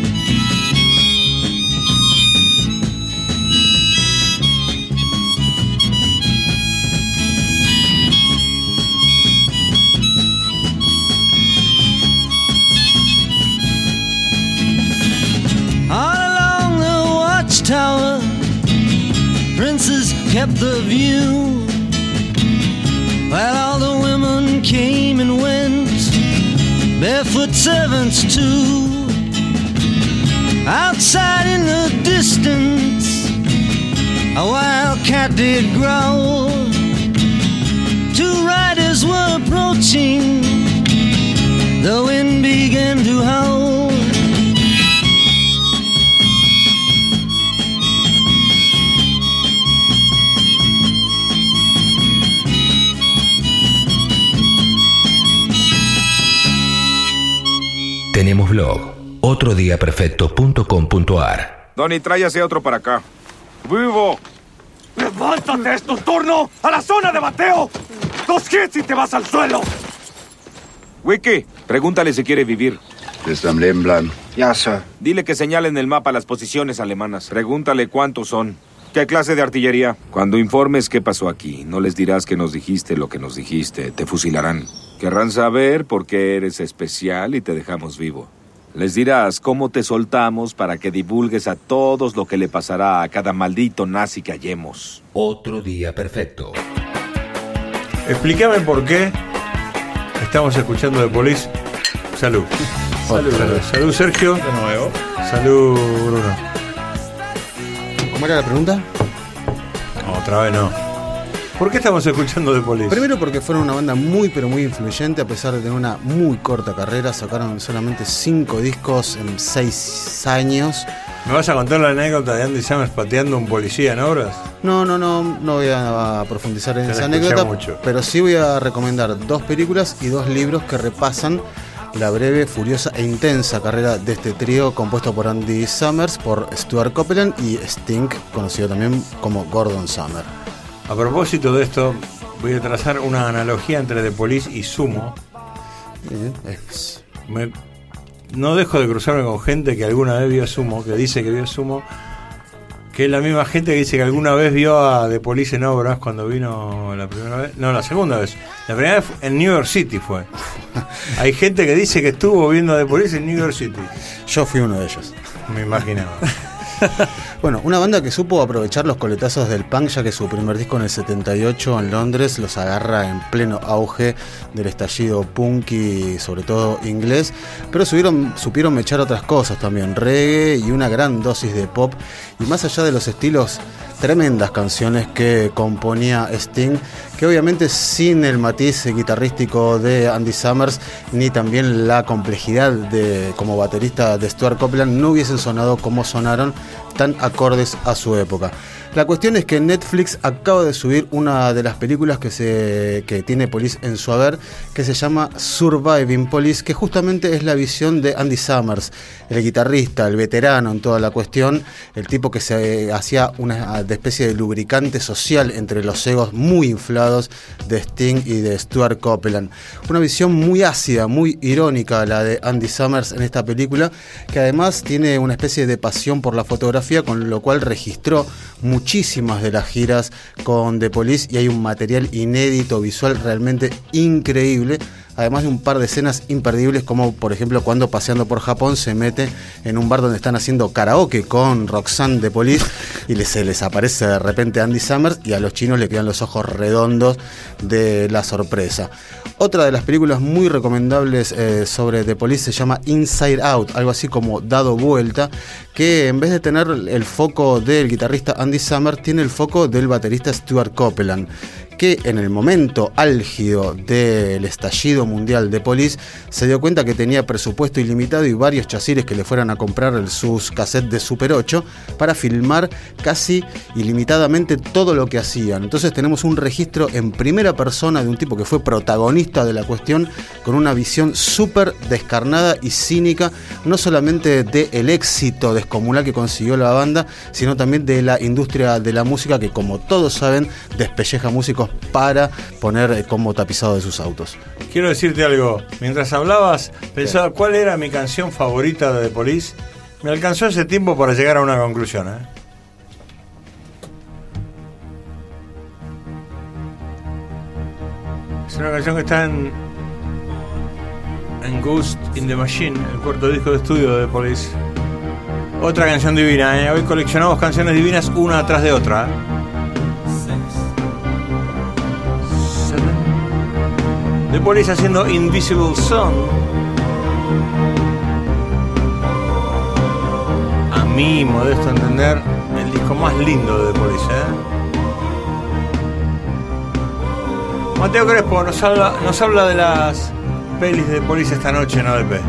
Tower, princes kept the view, while all the women came and went, barefoot servants too. Outside in the distance, a wild cat did growl. Two riders were approaching, the wind began to howl. Tenemos blog, otro día perfecto punto com punto a r. Donny, tráyase otro para acá. ¡Vivo! ¡Levántate! ¡Es tu turno! ¡A la zona de bateo! ¡Dos hits y te vas al suelo! Wiki, pregúntale si quiere vivir. Willst du am Leben bleiben? Ya, sir. Dile que señale en el mapa las posiciones alemanas. Pregúntale cuántos son. ¿Qué clase de artillería? Cuando informes qué pasó aquí, no les dirás que nos dijiste lo que nos dijiste. Te fusilarán. Querrán saber por qué eres especial y te dejamos vivo. Les dirás cómo te soltamos para que divulgues a todos lo que le pasará a cada maldito nazi que hallemos. Otro día perfecto. Explícame por qué estamos escuchando The Police. Salud. Salud, salud, salud Sergio. De nuevo. Salud, Bruno. ¿Cómo era la pregunta? Otra vez no. ¿Por qué estamos escuchando The Police? Primero porque fueron una banda muy pero muy influyente, a pesar de tener una muy corta carrera. Sacaron solamente cinco discos en seis años. ¿Me vas a contar la anécdota de Andy Summers pateando a un policía en obras? No, no, no, no voy a profundizar en Te esa la escuché anécdota, mucho. pero sí voy a recomendar dos películas y dos libros que repasan la breve, furiosa e intensa carrera de este trío compuesto por Andy Summers, por Stuart Copeland y Sting, conocido también como Gordon Summer. A propósito de esto, voy a trazar una analogía entre The Police y Sumo. Me, no dejo de cruzarme con gente que alguna vez vio Sumo, que dice que vio Sumo, que es la misma gente que dice que alguna vez vio a The Police en obras cuando vino la primera vez. No, la segunda vez. La primera vez en New York City fue. Hay gente que dice que estuvo viendo a The Police en New York City. Yo fui uno de ellos. Me imaginaba. Bueno, una banda que supo aprovechar los coletazos del punk, ya que su primer disco en el setenta y ocho en Londres los agarra en pleno auge del estallido punk y sobre todo inglés, pero subieron, supieron mechar otras cosas también, reggae y una gran dosis de pop, y más allá de los estilos, tremendas canciones que componía Sting, que obviamente sin el matiz guitarrístico de Andy Summers ni también la complejidad de como baterista de Stuart Copeland no hubiesen sonado como sonaron, tan acordes a su época. La cuestión es que Netflix acaba de subir una de las películas que, se, que tiene Police en su haber, que se llama Surviving Police, que justamente es la visión de Andy Summers, el guitarrista, el veterano en toda la cuestión, el tipo que se hacía una especie de lubricante social entre los egos muy inflados de Sting y de Stuart Copeland. Una visión muy ácida, muy irónica la de Andy Summers en esta película, que además tiene una especie de pasión por la fotografía, con lo cual registró muchísimas de las giras con The Police y hay un material inédito visual realmente increíble, además de un par de escenas imperdibles, como por ejemplo cuando paseando por Japón se mete en un bar donde están haciendo karaoke con Roxanne de Police y les, se les aparece de repente Andy Summers y a los chinos le quedan los ojos redondos de la sorpresa. Otra de las películas muy recomendables eh, sobre The Police se llama Inside Out, algo así como Dado Vuelta, que en vez de tener el foco del guitarrista Andy Summers, tiene el foco del baterista Stuart Copeland, que en el momento álgido del estallido mundial de Police se dio cuenta que tenía presupuesto ilimitado y varios chasires que le fueran a comprar sus cassettes de Super ocho para filmar casi ilimitadamente todo lo que hacían. Entonces tenemos un registro en primera persona de un tipo que fue protagonista de la cuestión, con una visión súper descarnada y cínica, no solamente del éxito descomunal que consiguió la banda, sino también de la industria de la música, que como todos saben despelleja músicos para poner como tapizado de sus autos. Quiero decirte algo, mientras hablabas pensaba cuál era mi canción favorita de The Police. Me alcanzó ese tiempo para llegar a una conclusión, ¿eh? Es una canción que está en en Ghost in the Machine, el cuarto disco de estudio de The Police. Otra canción divina, ¿eh? Hoy coleccionamos canciones divinas una atrás de otra, ¿eh? The Police haciendo Invisible Song. A mi modesto entender, el disco más lindo de The Police, ¿eh? Mateo Crespo nos habla, nos habla de las pelis de The Police esta noche en O D P.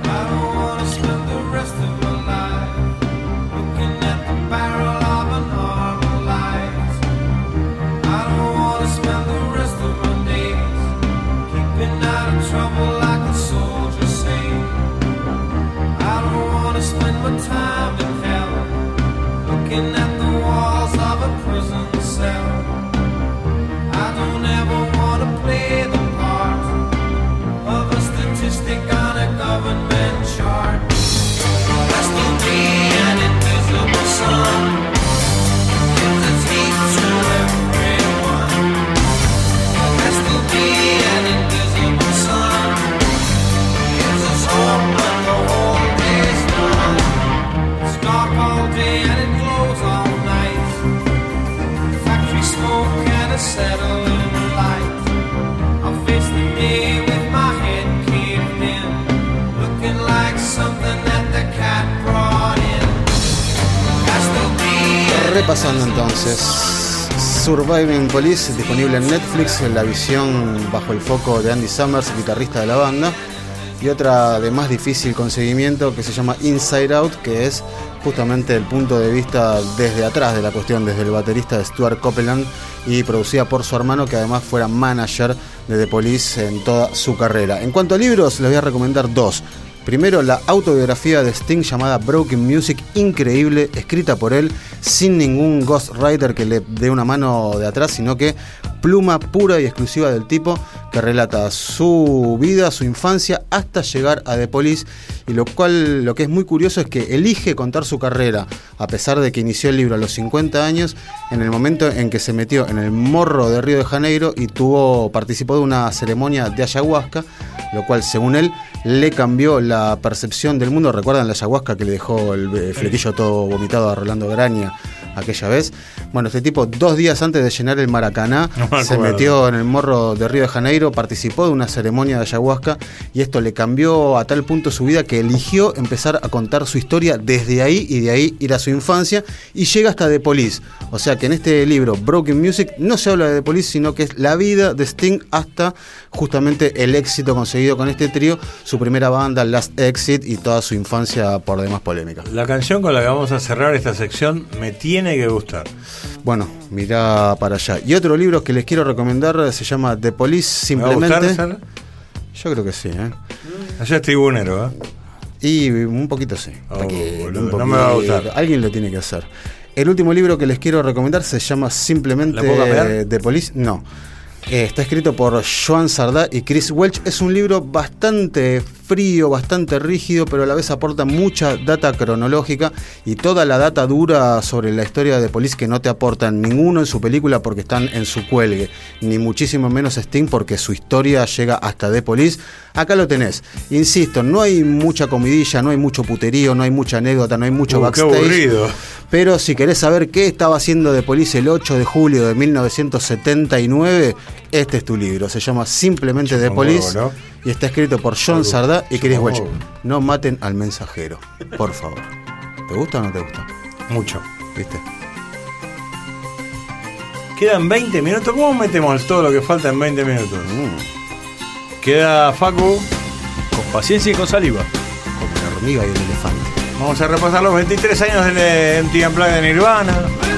Repasando entonces Surviving Police, disponible en Netflix, en la visión bajo el foco de Andy Summers, guitarrista de la banda, y otra de más difícil conseguimiento que se llama Inside Out, que es justamente el punto de vista desde atrás de la cuestión, desde el baterista de Stuart Copeland, y producida por su hermano, que además fuera manager de The Police en toda su carrera. En cuanto a libros, les voy a recomendar dos. Primero, la autobiografía de Sting llamada Broken Music, increíble, escrita por él, sin ningún ghostwriter que le dé una mano de atrás, sino que pluma pura y exclusiva del tipo, que relata su vida, su infancia, hasta llegar a The Police, y lo cual, lo que es muy curioso es que elige contar su carrera, a pesar de que inició el libro a los cincuenta años, en el momento en que se metió en el morro de Río de Janeiro y tuvo, participó de una ceremonia de ayahuasca, lo cual, según él, le cambió la percepción del mundo. ¿Recuerdan la ayahuasca que le dejó el flequillo todo vomitado a Rolando Graña aquella vez? Bueno, este tipo, dos días antes de llenar el Maracaná, No se metió en el morro de Río de Janeiro, participó de una ceremonia de ayahuasca y esto le cambió a tal punto su vida que eligió empezar a contar su historia desde ahí y de ahí ir a su infancia y llega hasta The Police. O sea que en este libro, Broken Music, no se habla de The Police, sino que es la vida de Sting hasta justamente el éxito conseguido con este trío, su primera banda, Last Exit, y toda su infancia por demás polémica. La canción con la que vamos a cerrar esta sección me tiene que gustar. Bueno, mirá para allá. Y otro libro que les quiero recomendar se llama The Police, simplemente. ¿Me va a gustar, Sara? Yo creo que sí, ¿eh? Allá es tribunero, ¿eh? Y un poquito sí. Oh, Poquito, boludo, un no me va a gustar. Alguien lo tiene que hacer. El último libro que les quiero recomendar se llama simplemente ¿La puedo cambiar? The Police. No. Eh, está escrito por Joan Sardá y Chris Welch. Es un libro bastante frío, bastante rígido, pero a la vez aporta mucha data cronológica y toda la data dura sobre la historia de Police que no te aportan ninguno en su película porque están en su cuelgue, ni muchísimo menos Sting porque su historia llega hasta The Police. Acá lo tenés. Insisto, no hay mucha comidilla, no hay mucho puterío, no hay mucha anécdota, no hay mucho Uh, backstage. qué aburrido. Pero si querés saber qué estaba haciendo The Police el ocho de julio de mil novecientos setenta y nueve, este es tu libro. Se llama simplemente The Police, huevo, y está escrito por John Sardá y Chris Welch. No maten al mensajero, por favor. ¿Te gusta o no te gusta? Mucho. ¿Viste? Quedan veinte minutos. ¿Cómo metemos todo lo que falta en veinte minutos? Mm. Queda Facu con paciencia y con saliva. Como la hormiga y el elefante. Vamos a repasar los veintitrés años del M T V Unplugged de Nirvana.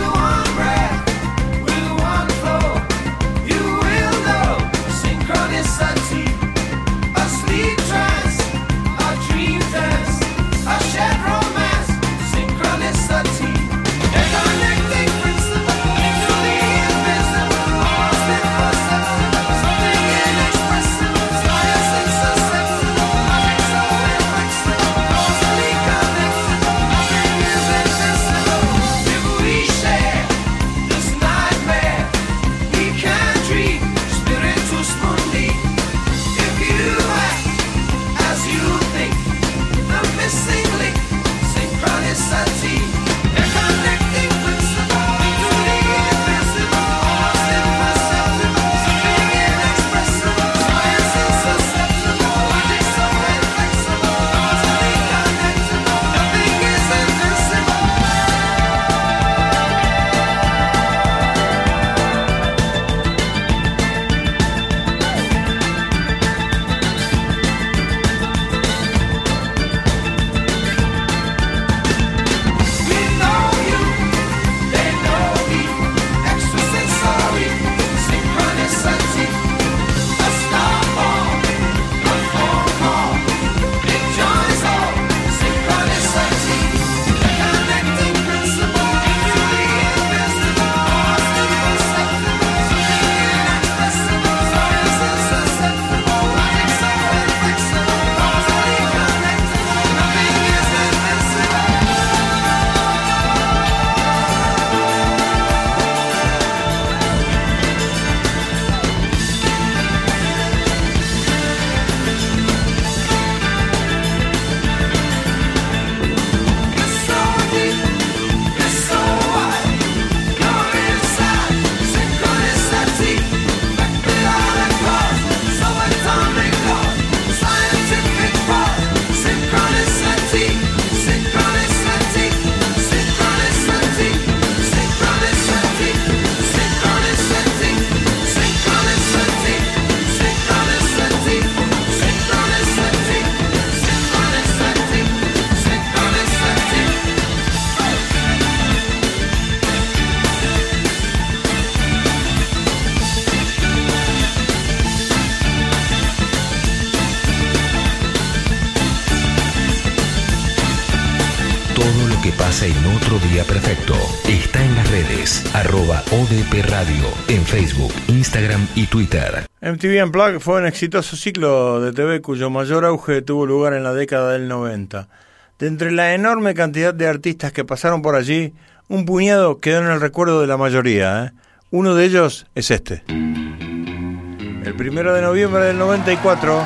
En otro día perfecto. Está en las redes, arroba O D P Radio, en Facebook, Instagram y Twitter. M T V Unplugged fue un exitoso ciclo de T V cuyo mayor auge tuvo lugar en la década del noventa. De entre la enorme cantidad de artistas que pasaron por allí, un puñado quedó en el recuerdo de la mayoría, ¿eh? Uno de ellos es este. El primero de noviembre del noventa y cuatro,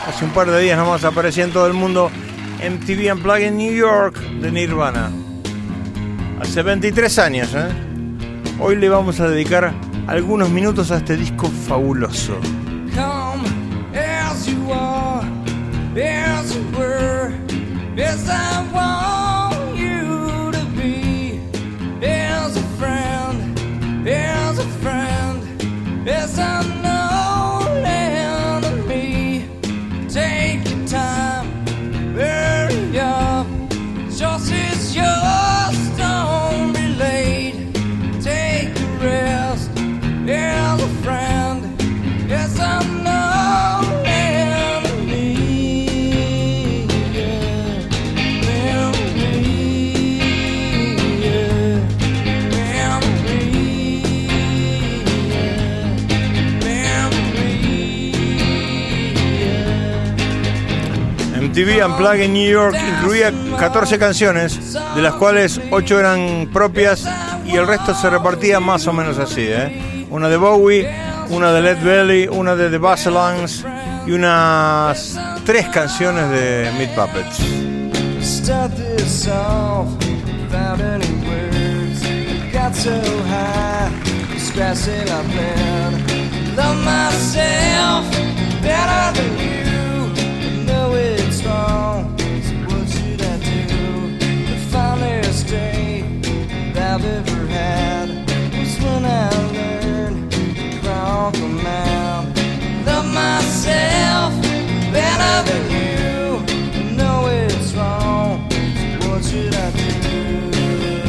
Hace un par de días nomás aparecía en todo el mundo M T V Unplugged in New York de Nirvana. Hace veintitrés años, ¿eh? Hoy le vamos a dedicar algunos minutos a este disco fabuloso. Come as you are, as you were, as I want you to be, as a friend, as a friend, as I know enemy. Take your time, hurry up, just as yours, don't be late. Take a rest, as a friend, as I know enemy. Yeah. Memory, yeah. Memory, yeah. Memory, M T V Unplugged in New York incluía catorce canciones, de las cuales ocho eran propias y el resto se repartía más o menos así, ¿eh? Una de Bowie, una de Led Belly, una de The Baselines y unas tres canciones de Meat Puppets. Start this off without any words. Got so high, scratching up bed. Love myself better than you. Know it's wrong, so what should I do? The finest day I've ever had was when I learned to crawl the mound. Love myself better than you. Know it's wrong, so what should I do?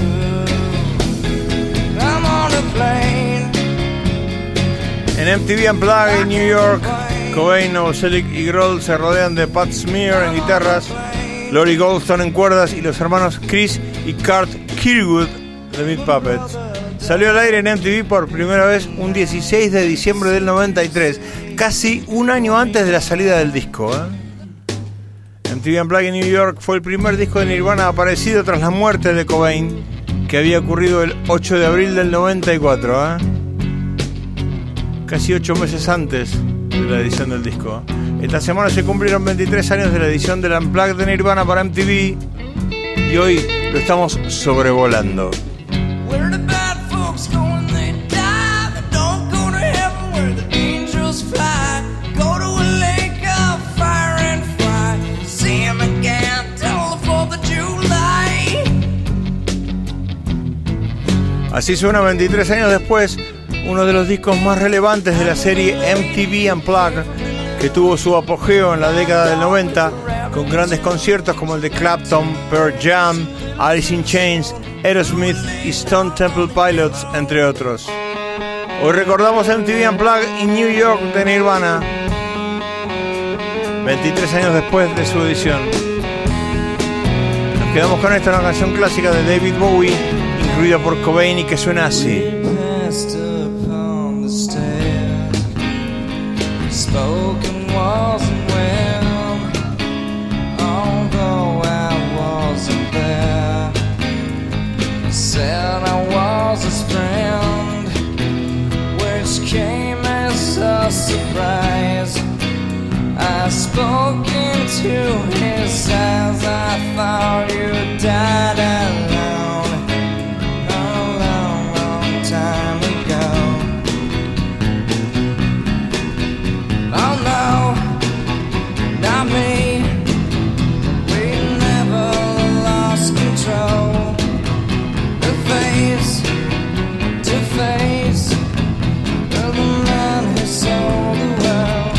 I'm on a plane. En M T V Unplugged en New York, Cobain, Novoselic y Grohl se rodean de Pat Smear en guitarras, Lori Goldstone en cuerdas y los hermanos Chris y Kurt Kirkwood de Meat Puppets. Salió al aire en M T V por primera vez un dieciséis de diciembre del noventa y tres, casi un año antes de la salida del disco, ¿eh? M T V Unplugged en New York fue el primer disco de Nirvana aparecido tras la muerte de Cobain, que había ocurrido el ocho de abril del noventa y cuatro, ¿eh? Casi ocho meses antes de la edición del disco. Esta semana se cumplieron veintitrés años de la edición del Unplugged de Nirvana para M T V y hoy lo estamos sobrevolando. Where the bad folks go when they die? They don't go to heaven where the angels fly. Go to a lake of fire and fry. See 'em again till the fourth of July. Así suena veintitrés años después uno de los discos más relevantes de la serie M T V Unplugged, que tuvo su apogeo en la década del noventa con grandes conciertos como el de Clapton, Pearl Jam, Alice in Chains, Aerosmith y Stone Temple Pilots, entre otros. Hoy recordamos M T V Unplugged in New York de Nirvana, veintitrés años después de su edición. Nos quedamos con esta, una canción clásica de David Bowie, incluida por Cobain y que suena así. Spoken wasn't well, although I wasn't there. Said I was his friend, which came as a surprise. I spoke into his eyes, I thought you died alone, a long, long time ago. Oh no, not me. We never lost control. The face to face of the man who sold the world.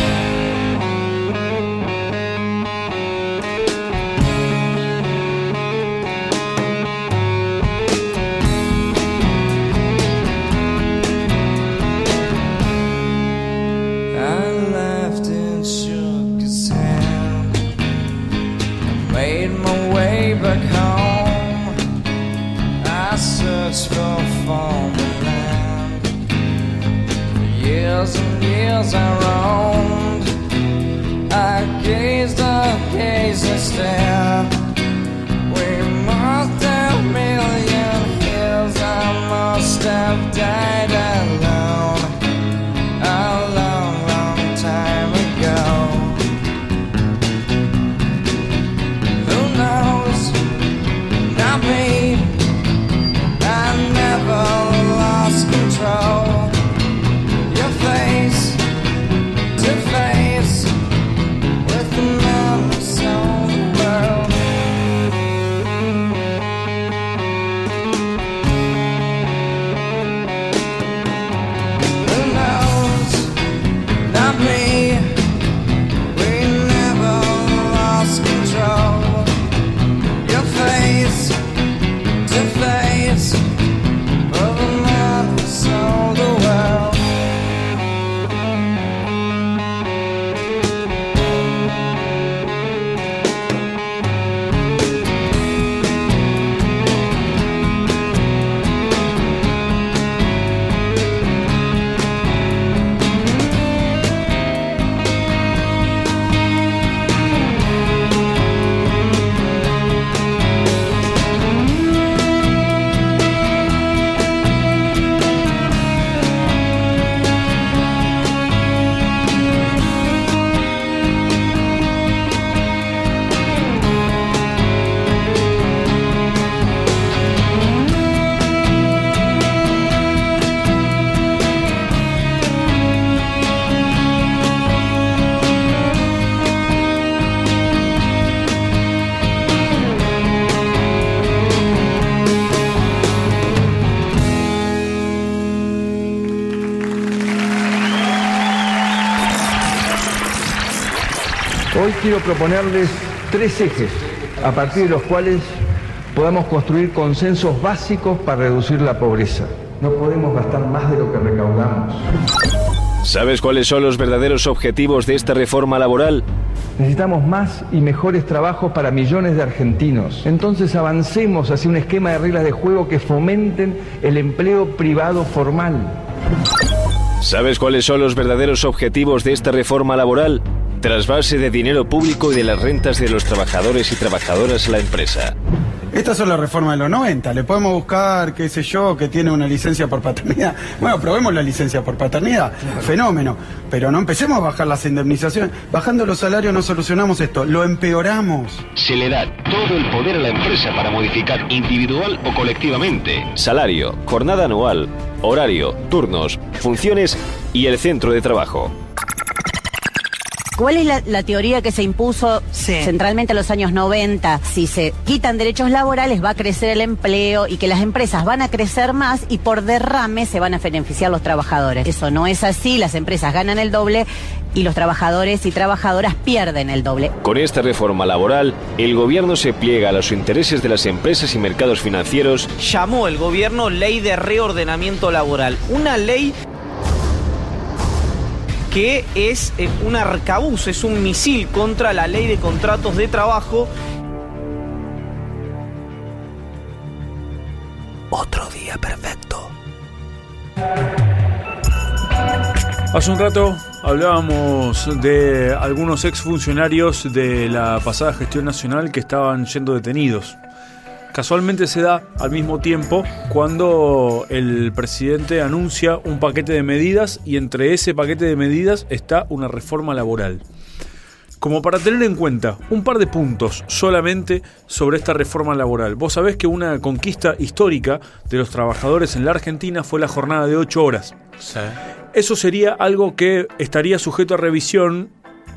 Hoy quiero proponerles tres ejes a partir de los cuales podamos construir consensos básicos para reducir la pobreza. No podemos gastar más de lo que recaudamos. ¿Sabes cuáles son los verdaderos objetivos de esta reforma laboral? Necesitamos más y mejores trabajos para millones de argentinos. Entonces avancemos hacia un esquema de reglas de juego que fomenten el empleo privado formal. ¿Sabes cuáles son los verdaderos objetivos de esta reforma laboral? Trasvase de dinero público y de las rentas de los trabajadores y trabajadoras a la empresa. Estas son las reformas de los noventa. Le podemos buscar, qué sé yo, que tiene una licencia por paternidad. Bueno, probemos la licencia por paternidad. Fenómeno. Pero no empecemos a bajar las indemnizaciones. Bajando los salarios no solucionamos esto. Lo empeoramos. Se le da todo el poder a la empresa para modificar individual o colectivamente salario, jornada anual, horario, turnos, funciones y el centro de trabajo. ¿Cuál es la, la teoría que se impuso sí. centralmente en los años noventa? Si se quitan derechos laborales va a crecer el empleo y que las empresas van a crecer más y por derrame se van a beneficiar los trabajadores. Eso no es así, las empresas ganan el doble y los trabajadores y trabajadoras pierden el doble. Con esta reforma laboral, el gobierno se pliega a los intereses de las empresas y mercados financieros. Llamó el gobierno Ley de Reordenamiento Laboral, una ley que es eh, un arcabuz, es un misil contra la ley de contratos de trabajo. Otro día perfecto. Hace un rato hablábamos de algunos exfuncionarios de la pasada gestión nacional que estaban yendo detenidos. Casualmente se da al mismo tiempo cuando el presidente anuncia un paquete de medidas y entre ese paquete de medidas está una reforma laboral. Como para tener en cuenta un par de puntos solamente sobre esta reforma laboral. Vos sabés que una conquista histórica de los trabajadores en la Argentina fue la jornada de ocho horas. Sí. Eso sería algo que estaría sujeto a revisión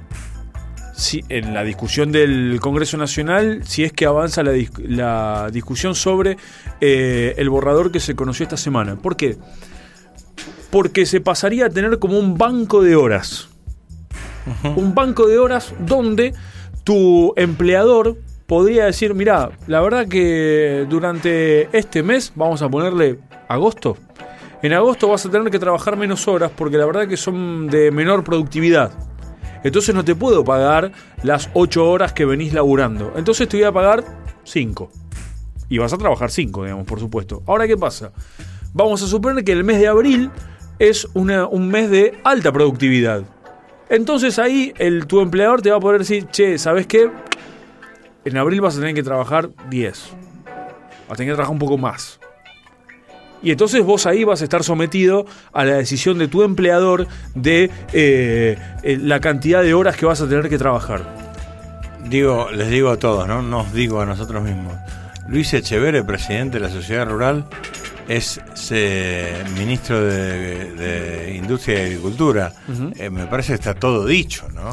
si, en la discusión del Congreso Nacional, si es que avanza la, dis- la discusión sobre eh, el borrador que se conoció esta semana. ¿Por qué? Porque se pasaría a tener como un banco de horas. Uh-huh. Un banco de horas donde tu empleador podría decir, mirá, la verdad que durante este mes, vamos a ponerle agosto, en agosto vas a tener que trabajar menos horas porque la verdad que son de menor productividad. Entonces no te puedo pagar las ocho horas que venís laburando. Entonces te voy a pagar cinco. Y vas a trabajar cinco, digamos, por supuesto. Ahora, ¿qué pasa? Vamos a suponer que el mes de abril es una, un mes de alta productividad. Entonces ahí el, tu empleador te va a poder decir, che, ¿sabes qué? En abril vas a tener que trabajar diez. Vas a tener que trabajar un poco más. Y entonces vos ahí vas a estar sometido a la decisión de tu empleador de eh, eh, la cantidad de horas que vas a tener que trabajar. Digo, les digo a todos, ¿no? Nos digo a nosotros mismos. Luis Echeverre, presidente de la Sociedad Rural, es eh, ministro de, de Industria y Agricultura. Uh-huh. Eh, me parece que está todo dicho, ¿no?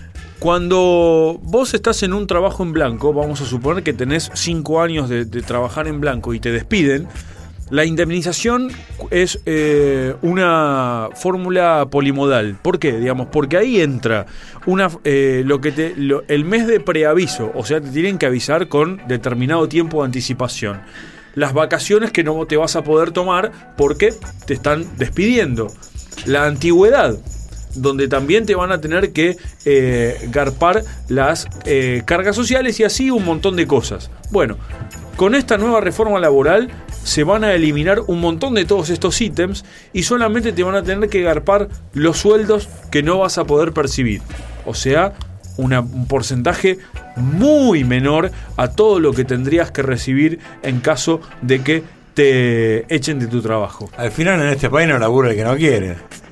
Cuando vos estás en un trabajo en blanco, vamos a suponer que tenés cinco años de, de trabajar en blanco y te despiden. La indemnización es eh, una fórmula polimodal. ¿Por qué? Digamos, porque ahí entra una eh, lo que te, lo, el mes de preaviso, o sea, te tienen que avisar con determinado tiempo de anticipación. Las vacaciones que no te vas a poder tomar porque te están despidiendo. La antigüedad, donde también te van a tener que eh, garpar las eh, cargas sociales y así un montón de cosas. Bueno, con esta nueva reforma laboral se van a eliminar un montón de todos estos ítems y solamente te van a tener que garpar los sueldos que no vas a poder percibir. O sea, una, un porcentaje muy menor a todo lo que tendrías que recibir en caso de que te echen de tu trabajo. Al final en este país no labura el que no quiere.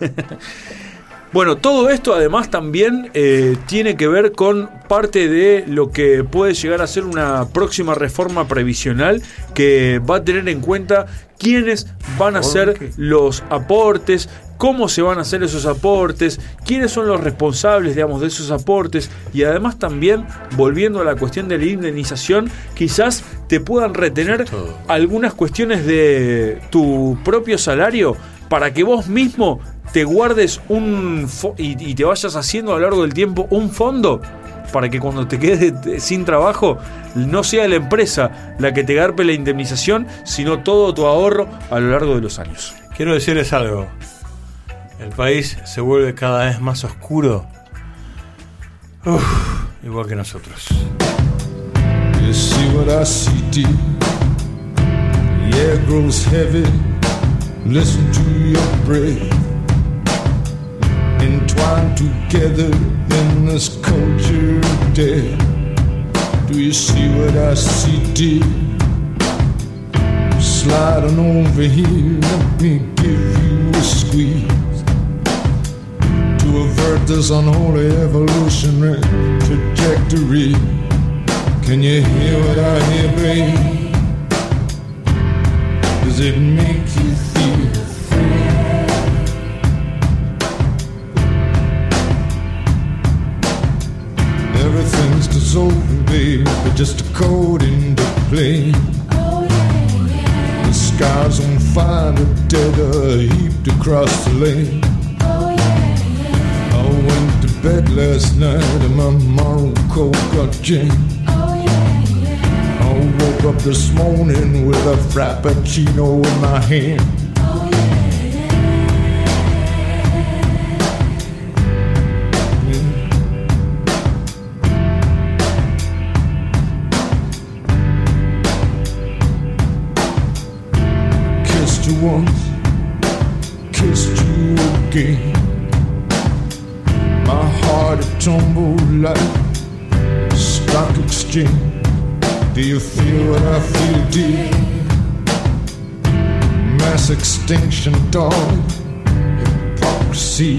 Bueno, todo esto además también eh, tiene que ver con parte de lo que puede llegar a ser una próxima reforma previsional que va a tener en cuenta quiénes van a hacer los aportes, cómo se van a hacer esos aportes, quiénes son los responsables, digamos, de esos aportes y además también, volviendo a la cuestión de la indemnización, quizás te puedan retener algunas cuestiones de tu propio salario para que vos mismo te guardes un fo- y, y te vayas haciendo a lo largo del tiempo un fondo para que cuando te quedes sin trabajo no sea la empresa la que te garpe la indemnización, sino todo tu ahorro a lo largo de los años. Quiero decirles algo. El país se vuelve cada vez más oscuro. Uf, igual que nosotros. You see what I see, dear? The air grows heavy. Listen to your breath. Entwined together in this culture of death. Do you see what I see, dear? Sliding over here, let me give you a squeeze to avert this unholy evolutionary trajectory. Can you hear what I hear, babe? Does it make you feel free? Everything's dissolving, babe, but just a code into play. The sky's on fire, the dead are heaped across the lane. I went to bed last night and my moral code got jammed. I woke up this morning with a frappuccino in my hand. Kissed you once, kissed you again. My heart had tumbled like a stock exchange. Do you feel what I feel, dear? Mass extinction, dog, hypocrisy.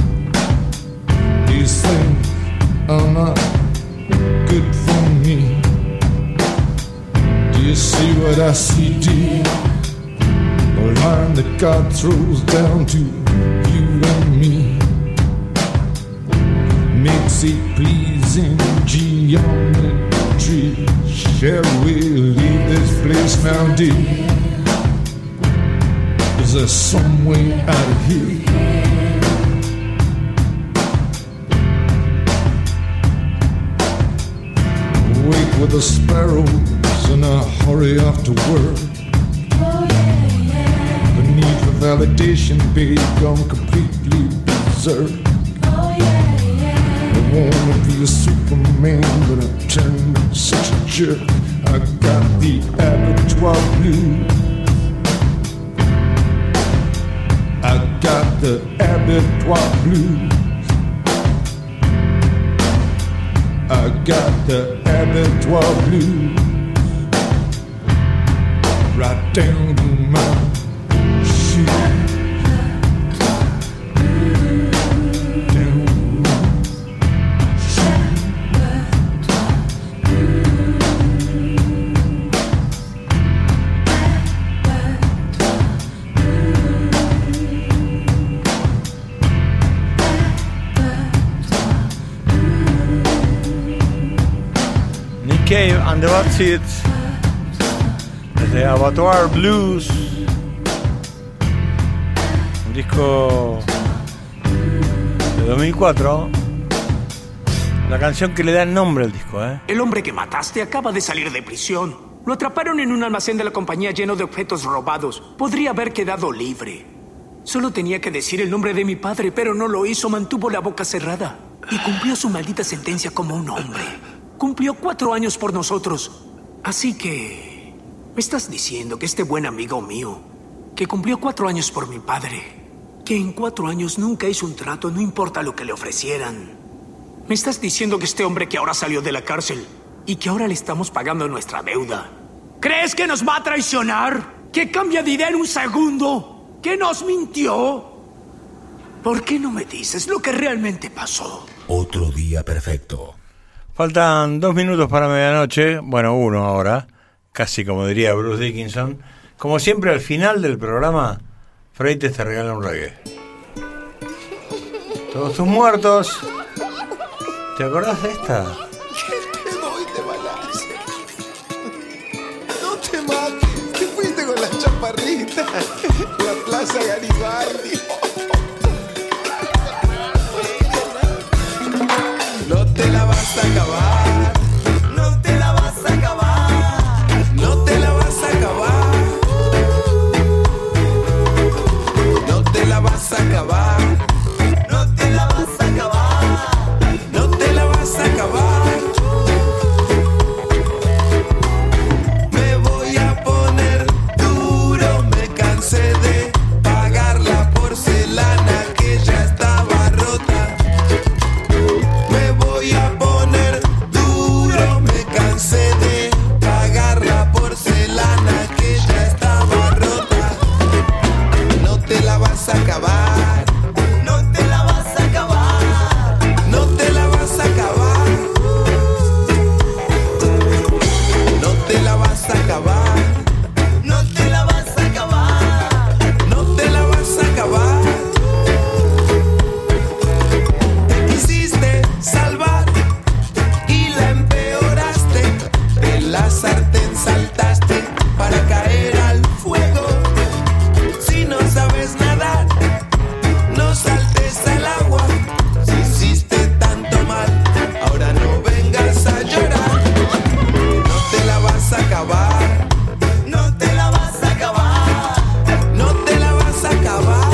These things are not good for me. Do you see what I see, dear? A line that God throws down to you and me. Makes it pleasing geometry. Shall we leave this place now, dear? Is there some way out of here? Wake with the sparrows and I hurry off to work. The need for validation, babe, gone completely berserk. I wanna be a Superman, but I turned into such a jerk. I got the abattoir blues. I got the abattoir blues. I got the abattoir blues. Right down to my shoes. Cave and the Bad Seeds desde Abattoir Blues, un disco de dos mil cuatro, la canción que le da el nombre al disco, ¿eh? El hombre que mataste acaba de salir de prisión. Lo atraparon en un almacén de la compañía lleno de objetos robados. Podría haber quedado libre. Solo tenía que decir el nombre de mi padre, pero no lo hizo. Mantuvo la boca cerrada y cumplió su maldita sentencia como un hombre. Cumplió cuatro años por nosotros. Así que... ¿me estás diciendo que este buen amigo mío, que cumplió cuatro años por mi padre, que en cuatro años nunca hizo un trato, no importa lo que le ofrecieran? ¿Me estás diciendo que este hombre que ahora salió de la cárcel y que ahora le estamos pagando nuestra deuda, crees que nos va a traicionar? ¿Que cambia de idea en un segundo? ¿Que nos mintió? ¿Por qué no me dices lo que realmente pasó? Otro día perfecto. Faltan dos minutos para medianoche, bueno, uno ahora, casi como diría Bruce Dickinson. Como siempre, al final del programa, Freites te regala un reggae. Todos tus muertos. ¿Te acordás de esta? Te doy de balance. No te mates, te fuiste con la chaparrita. La Plaza Garibaldi. No te la vas a acabar. No te la vas a acabar. No te la vas a acabar. No te la vas a acabar. No te la vas a acabar. No te la vas a acabar. Me voy a poner duro, me cansé de pagar la porcelana que ya estaba rota. Me voy a poner duro, me cansé de pagar la porcelana que ya estaba rota. No te la vas a acabar. No te la vas a acabar. No te la vas a acabar. No te la vas a acabar. No te la vas a acabar. No te la vas a acabar. Te quisiste salvar y la empeoraste. De la sartén saltaste para caer al fuego. Si no sabes nadar, no saltes al agua. Si hiciste tanto mal, ahora no vengas a llorar. No te la vas a acabar. No te la vas a acabar. No te la vas a acabar.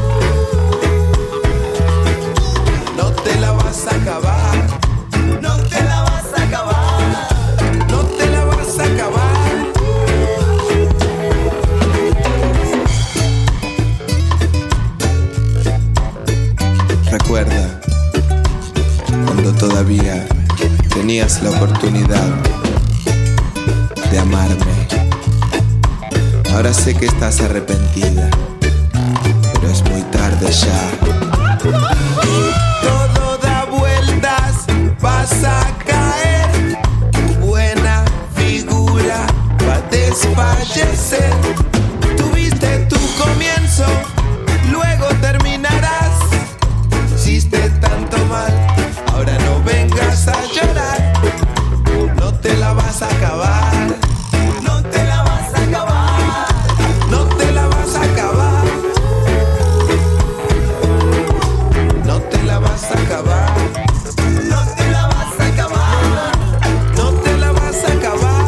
No te la vas a acabar. No te la vas a acabar. No te la vas a acabar. Recuerda cuando todavía tenías la oportunidad de amarme. Ahora sé que estás arrepentida, pero es muy tarde ya. Todo da vueltas, vas a caer. Tu buena figura va a desfallecer. Tuviste tu comienzo, luego terminarás. Hiciste tanto mal, ahora no vengas a llorar. No te la vas a acabar. No te la vas a acabar. No te la vas a acabar. No te la vas a acabar. No te la vas a acabar. No te la vas a acabar.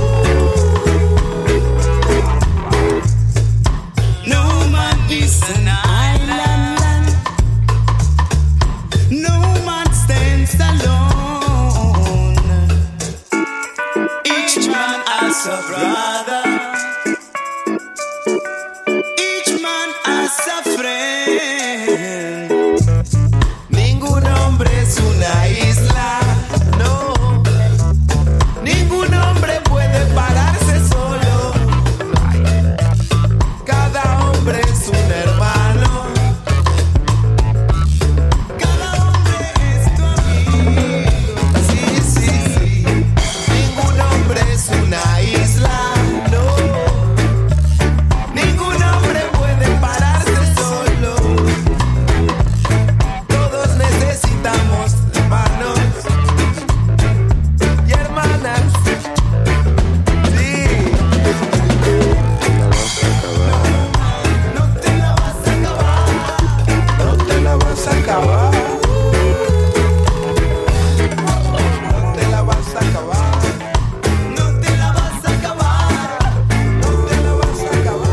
No man is an island. No man stands alone. Each man has a brother. Each man has a friend. Ningún hombre es una isla, no. Ningún hombre puede pararse solo. Cada hombre es un hermano. Cada hombre es tu amigo. Sí, sí, sí. Ningún hombre es una isla, no. Ningún hombre puede pararse solo. Todos necesitamos hermanos y hermanas. Sí. No te la vas a acabar. No te la vas a acabar. No te la vas a acabar. No te la vas a acabar. No te la vas a acabar.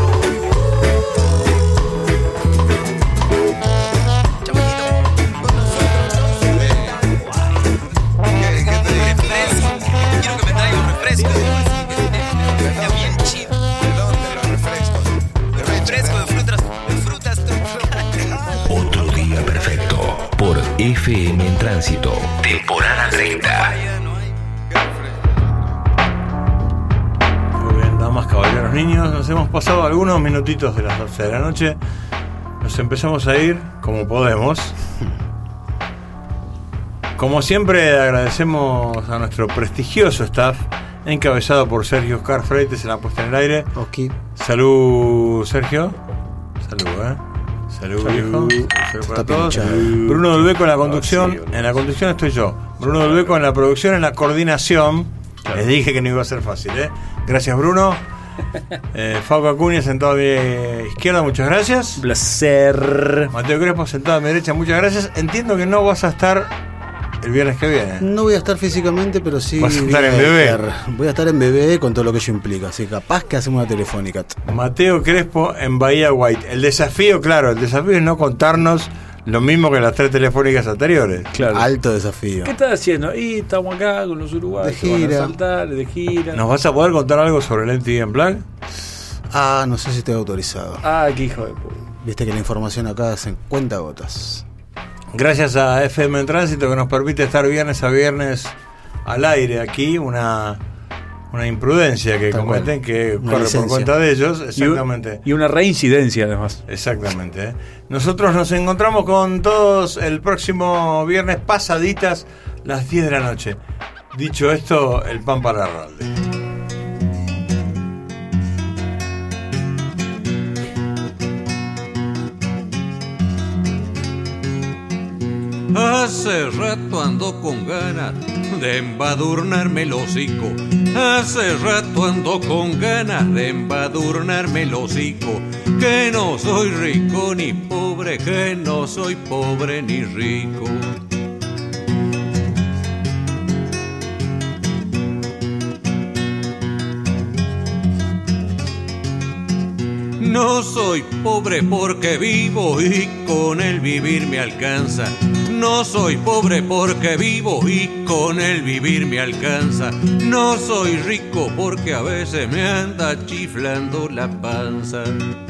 ¿Qué te diré? Quiero que me traiga un refresco. Que esté bien chido. ¿De dónde los refrescos? Refresco de frutas, de frutas tropicales. Otro día perfecto por F M en Tránsito, temporada treinta. Muy bien, damas, caballeros, niños, nos hemos pasado algunos minutitos de las doce de la noche. Nos empezamos a ir como podemos. Como siempre, agradecemos a nuestro prestigioso staff, encabezado por Sergio Oscar Freites en la puesta en el aire. Ok. Salud, Sergio. Salud, eh. Salud, Salud. viejo. Salud para Está todos. pinchado. Bruno Dolbeco en la conducción. En la conducción estoy yo. Bruno Dolbeco en la producción, en la coordinación. Les dije que no iba a ser fácil, ¿eh? Gracias, Bruno. Eh, Fauco Acuña sentado a mi izquierda, muchas gracias. Placer. Mateo Crespo sentado a mi derecha, muchas gracias. Entiendo que no vas a estar el viernes que viene. No voy a estar físicamente, pero sí. Vas a estar voy en B B. estar- Voy a estar en B B con todo lo que ello implica. Así que capaz que hacemos una telefónica. Mateo Crespo en Bahía White. El desafío, claro, el desafío es no contarnos lo mismo que las tres telefónicas anteriores. Claro. Alto desafío. ¿Qué estás haciendo? Y estamos acá con los uruguayos. De que van a gira. saltar, de gira. ¿Nos vas a poder contar algo sobre el M T V Unplugged? Ah, no sé si estoy autorizado. Ah, qué hijo de puta. Viste que la información acá se cuenta gotas. Gracias a F M en Tránsito que nos permite estar viernes a viernes al aire aquí. Una, una imprudencia que Tal cometen cual. que Una corre licencia. por cuenta de ellos. Y un- Exactamente. Y una reincidencia, además. Exactamente. ¿eh? Nosotros nos encontramos con todos el próximo viernes pasaditas las diez de la noche. Dicho esto, el pan para Ralde. Hace rato ando con ganas de embadurnarme el hocico. Hace rato ando con ganas de embadurnarme el hocico. Que no soy rico ni pobre, que no soy pobre ni rico. No soy pobre porque vivo y con el vivir me alcanza. No soy pobre porque vivo y con el vivir me alcanza. No soy rico porque a veces me anda chiflando la panza.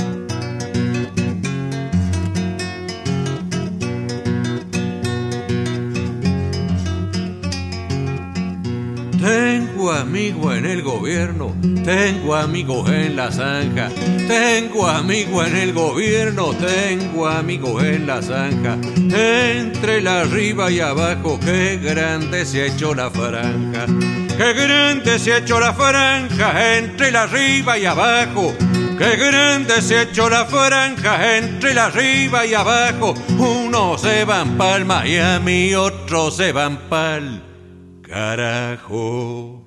Tengo amigos en el gobierno, tengo amigos en la zanja, tengo amigos en el gobierno, tengo amigos en la zanja. Entre la arriba y abajo, qué grande se ha hecho la franja. Qué grande se ha hecho la franja entre la arriba y abajo. Qué grande se ha hecho la franja entre la arriba y abajo. Unos se van pa'l Miami, otros se van pa'l carajo.